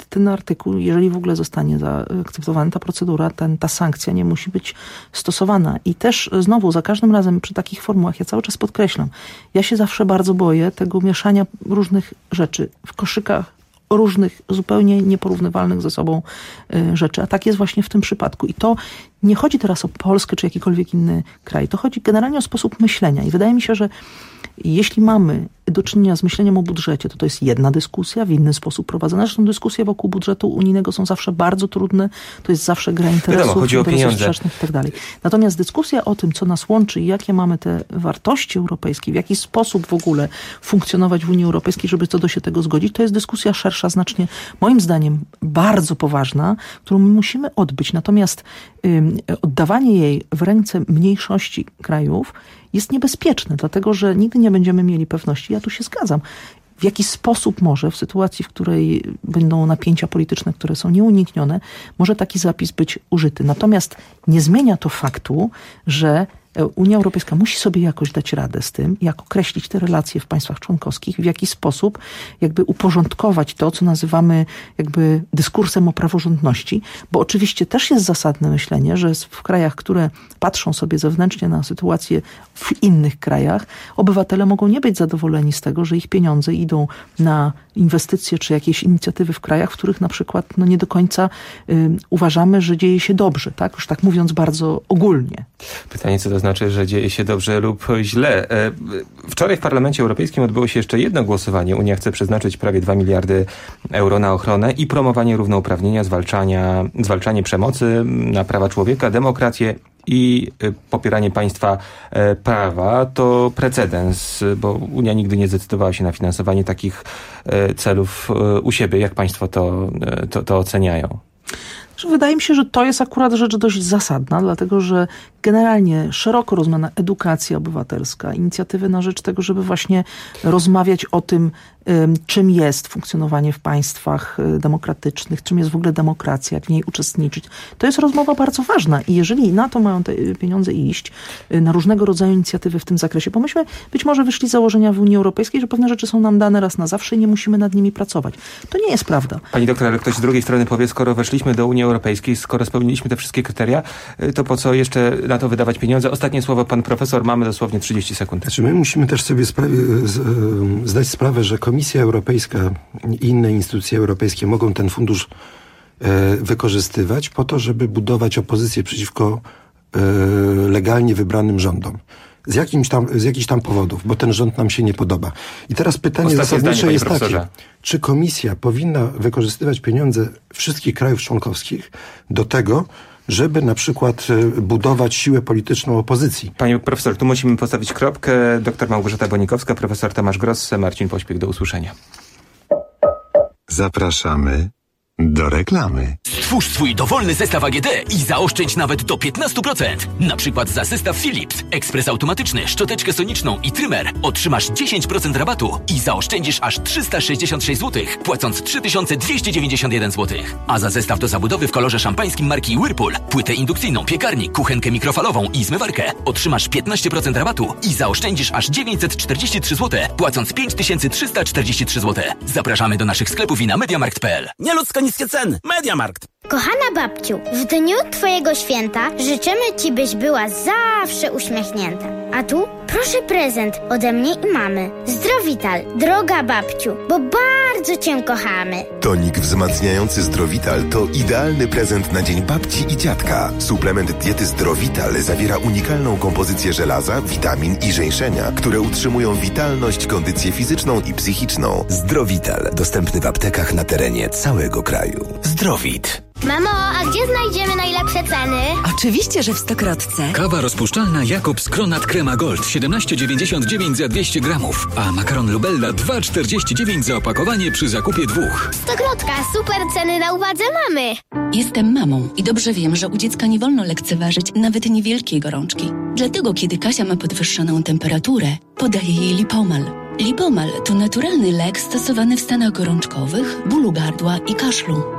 ten artykuł, jeżeli w ogóle zostanie zaakceptowany, ta procedura, ten, ta sankcja nie musi być stosowana. I też znowu, za każdym razem przy takich formułach, ja cały czas podkreślam, ja się zawsze bardzo boję tego mieszania różnych rzeczy w koszykach, różnych, zupełnie nieporównywalnych ze sobą y, rzeczy. A tak jest właśnie w tym przypadku. I to nie chodzi teraz o Polskę czy jakikolwiek inny kraj. To chodzi generalnie o sposób myślenia. I wydaje mi się, że jeśli mamy do czynienia z myśleniem o budżecie, to to jest jedna dyskusja, w inny sposób prowadzona. Zresztą dyskusje wokół budżetu unijnego są zawsze bardzo trudne. To jest zawsze gra interesów, Wiadomo, chodzi o interesów pieniądze sprzecznych i tak dalej. Natomiast dyskusja o tym, co nas łączy i jakie mamy te wartości europejskie, w jaki sposób w ogóle funkcjonować w Unii Europejskiej, żeby co do się tego zgodzić, to jest dyskusja szersza, znacznie moim zdaniem bardzo poważna, którą musimy odbyć. Natomiast ym, oddawanie jej w ręce mniejszości krajów jest niebezpieczne, dlatego że nigdy nie będziemy mieli pewności. Ja tu się zgadzam. W jaki sposób może w sytuacji, w której będą napięcia polityczne, które są nieuniknione, może taki zapis być użyty. Natomiast nie zmienia to faktu, że Unia Europejska musi sobie jakoś dać radę z tym, jak określić te relacje w państwach członkowskich, w jaki sposób jakby uporządkować to, co nazywamy jakby dyskursem o praworządności, bo oczywiście też jest zasadne myślenie, że w krajach, które patrzą sobie zewnętrznie na sytuację w innych krajach, obywatele mogą nie być zadowoleni z tego, że ich pieniądze idą na inwestycje czy jakieś inicjatywy w krajach, w których na przykład no nie do końca y, uważamy, że dzieje się dobrze, tak? Już tak mówiąc bardzo ogólnie. Pytanie, co to znaczy, że dzieje się dobrze lub źle. Wczoraj w Parlamencie Europejskim odbyło się jeszcze jedno głosowanie. Unia chce przeznaczyć prawie dwa miliardy euro na ochronę i promowanie równouprawnienia, zwalczania, zwalczanie przemocy, na prawa człowieka, demokrację i popieranie państwa prawa. To precedens, bo Unia nigdy nie zdecydowała się na finansowanie takich celów u siebie. Jak państwo to, to, to oceniają? Wydaje mi się, że to jest akurat rzecz dość zasadna, dlatego że generalnie szeroko rozumiana edukacja obywatelska, inicjatywy na rzecz tego, żeby właśnie rozmawiać o tym, czym jest funkcjonowanie w państwach demokratycznych, czym jest w ogóle demokracja, jak w niej uczestniczyć. To jest rozmowa bardzo ważna i jeżeli na to mają te pieniądze iść, na różnego rodzaju inicjatywy w tym zakresie, bo myśmy być może wyszli z założenia w Unii Europejskiej, że pewne rzeczy są nam dane raz na zawsze i nie musimy nad nimi pracować. To nie jest prawda. Pani doktor, ale ktoś z drugiej strony powie, skoro weszliśmy do Unii Europejskiej, skoro spełniliśmy te wszystkie kryteria, to po co jeszcze na to wydawać pieniądze? Ostatnie słowo pan profesor, mamy dosłownie trzydzieści sekund. Znaczy my musimy też sobie sprawie, zdać sprawę, że Komisja Europejska i inne instytucje europejskie mogą ten fundusz e, wykorzystywać po to, żeby budować opozycję przeciwko e, legalnie wybranym rządom. Z, jakimś tam, z jakichś tam powodów, bo ten rząd nam się nie podoba. I teraz pytanie zasadnicze jest takie, czy Komisja powinna wykorzystywać pieniądze wszystkich krajów członkowskich do tego, żeby na przykład budować siłę polityczną opozycji. Panie profesor, tu musimy postawić kropkę. Doktor Małgorzata Bonikowska, profesor Tomasz Grosse, Marcin Pośpiech. Do usłyszenia. Zapraszamy do reklamy. Stwórz swój dowolny zestaw A G D i zaoszczędź nawet do piętnaście procent. Na przykład za zestaw Philips, ekspres automatyczny, szczoteczkę soniczną i trymer otrzymasz dziesięć procent rabatu i zaoszczędzisz aż trzysta sześćdziesiąt sześć złotych, płacąc trzy tysiące dwieście dziewięćdziesiąt jeden złotych. A za zestaw do zabudowy w kolorze szampańskim marki Whirlpool, płytę indukcyjną, piekarnik, kuchenkę mikrofalową i zmywarkę otrzymasz piętnaście procent rabatu i zaoszczędzisz aż dziewięćset czterdzieści trzy złote, płacąc pięć tysięcy trzysta czterdzieści trzy złote. Zapraszamy do naszych sklepów i na mediamarkt kropka p l. Nieludzko niskie ceny. Mediamarkt. Kochana babciu, w dniu twojego święta życzymy ci, byś była zawsze uśmiechnięta. A tu proszę prezent ode mnie i mamy. Zdrowital, droga babciu, bo bardzo cię kochamy. Tonik wzmacniający Zdrowital to idealny prezent na dzień babci i dziadka. Suplement diety Zdrowital zawiera unikalną kompozycję żelaza, witamin i żeńszenia, które utrzymują witalność, kondycję fizyczną i psychiczną. Zdrowital, dostępny w aptekach na terenie całego kraju. Zdrowit. Mamo, a gdzie znajdziemy najlepsze ceny? Oczywiście, że w Stokrotce. Kawa rozpuszczalna Jakobs Kronat Crema Gold siedemnaście dziewięćdziesiąt dziewięć za dwieście gramów, a makaron Lubella dwa czterdzieści dziewięć za opakowanie przy zakupie dwóch. Stokrotka, super ceny na uwadze mamy. Jestem mamą i dobrze wiem, że u dziecka nie wolno lekceważyć nawet niewielkiej gorączki. Dlatego, kiedy Kasia ma podwyższoną temperaturę, podaję jej Lipomal. Lipomal to naturalny lek stosowany w stanach gorączkowych, bólu gardła i kaszlu.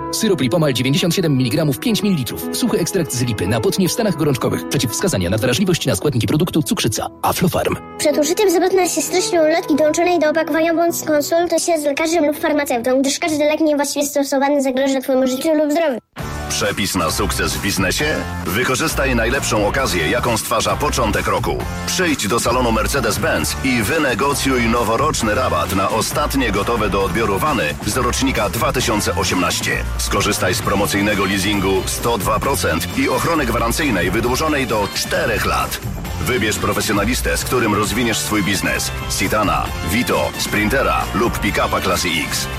Syrop Lipomal dziewięćdziesiąt siedem miligramów pięć mililitrów. Suchy ekstrakt z lipy na potnie w stanach gorączkowych. Przeciwwskazania na wrażliwość na składniki produktu cukrzyca. Aflofarm. Przed użyciem zapewne się treścią ulotki dołączonej do opakowania bądź skonsultuj się z lekarzem lub farmaceutą, gdyż każdy lek niewłaściwie stosowany zagraża Twojemu życiu lub zdrowiu. Przepis na sukces w biznesie? Wykorzystaj najlepszą okazję, jaką stwarza początek roku. Przyjdź do salonu Mercedes-Benz i wynegocjuj noworoczny rabat na ostatnie gotowe do odbioru wany z rocznika dwa tysiące osiemnaście. Skorzystaj z promocyjnego leasingu sto dwa procent i ochrony gwarancyjnej wydłużonej do czterech lat. Wybierz profesjonalistę, z którym rozwiniesz swój biznes. Citana, Vito, Sprintera lub pick-upa klasy X.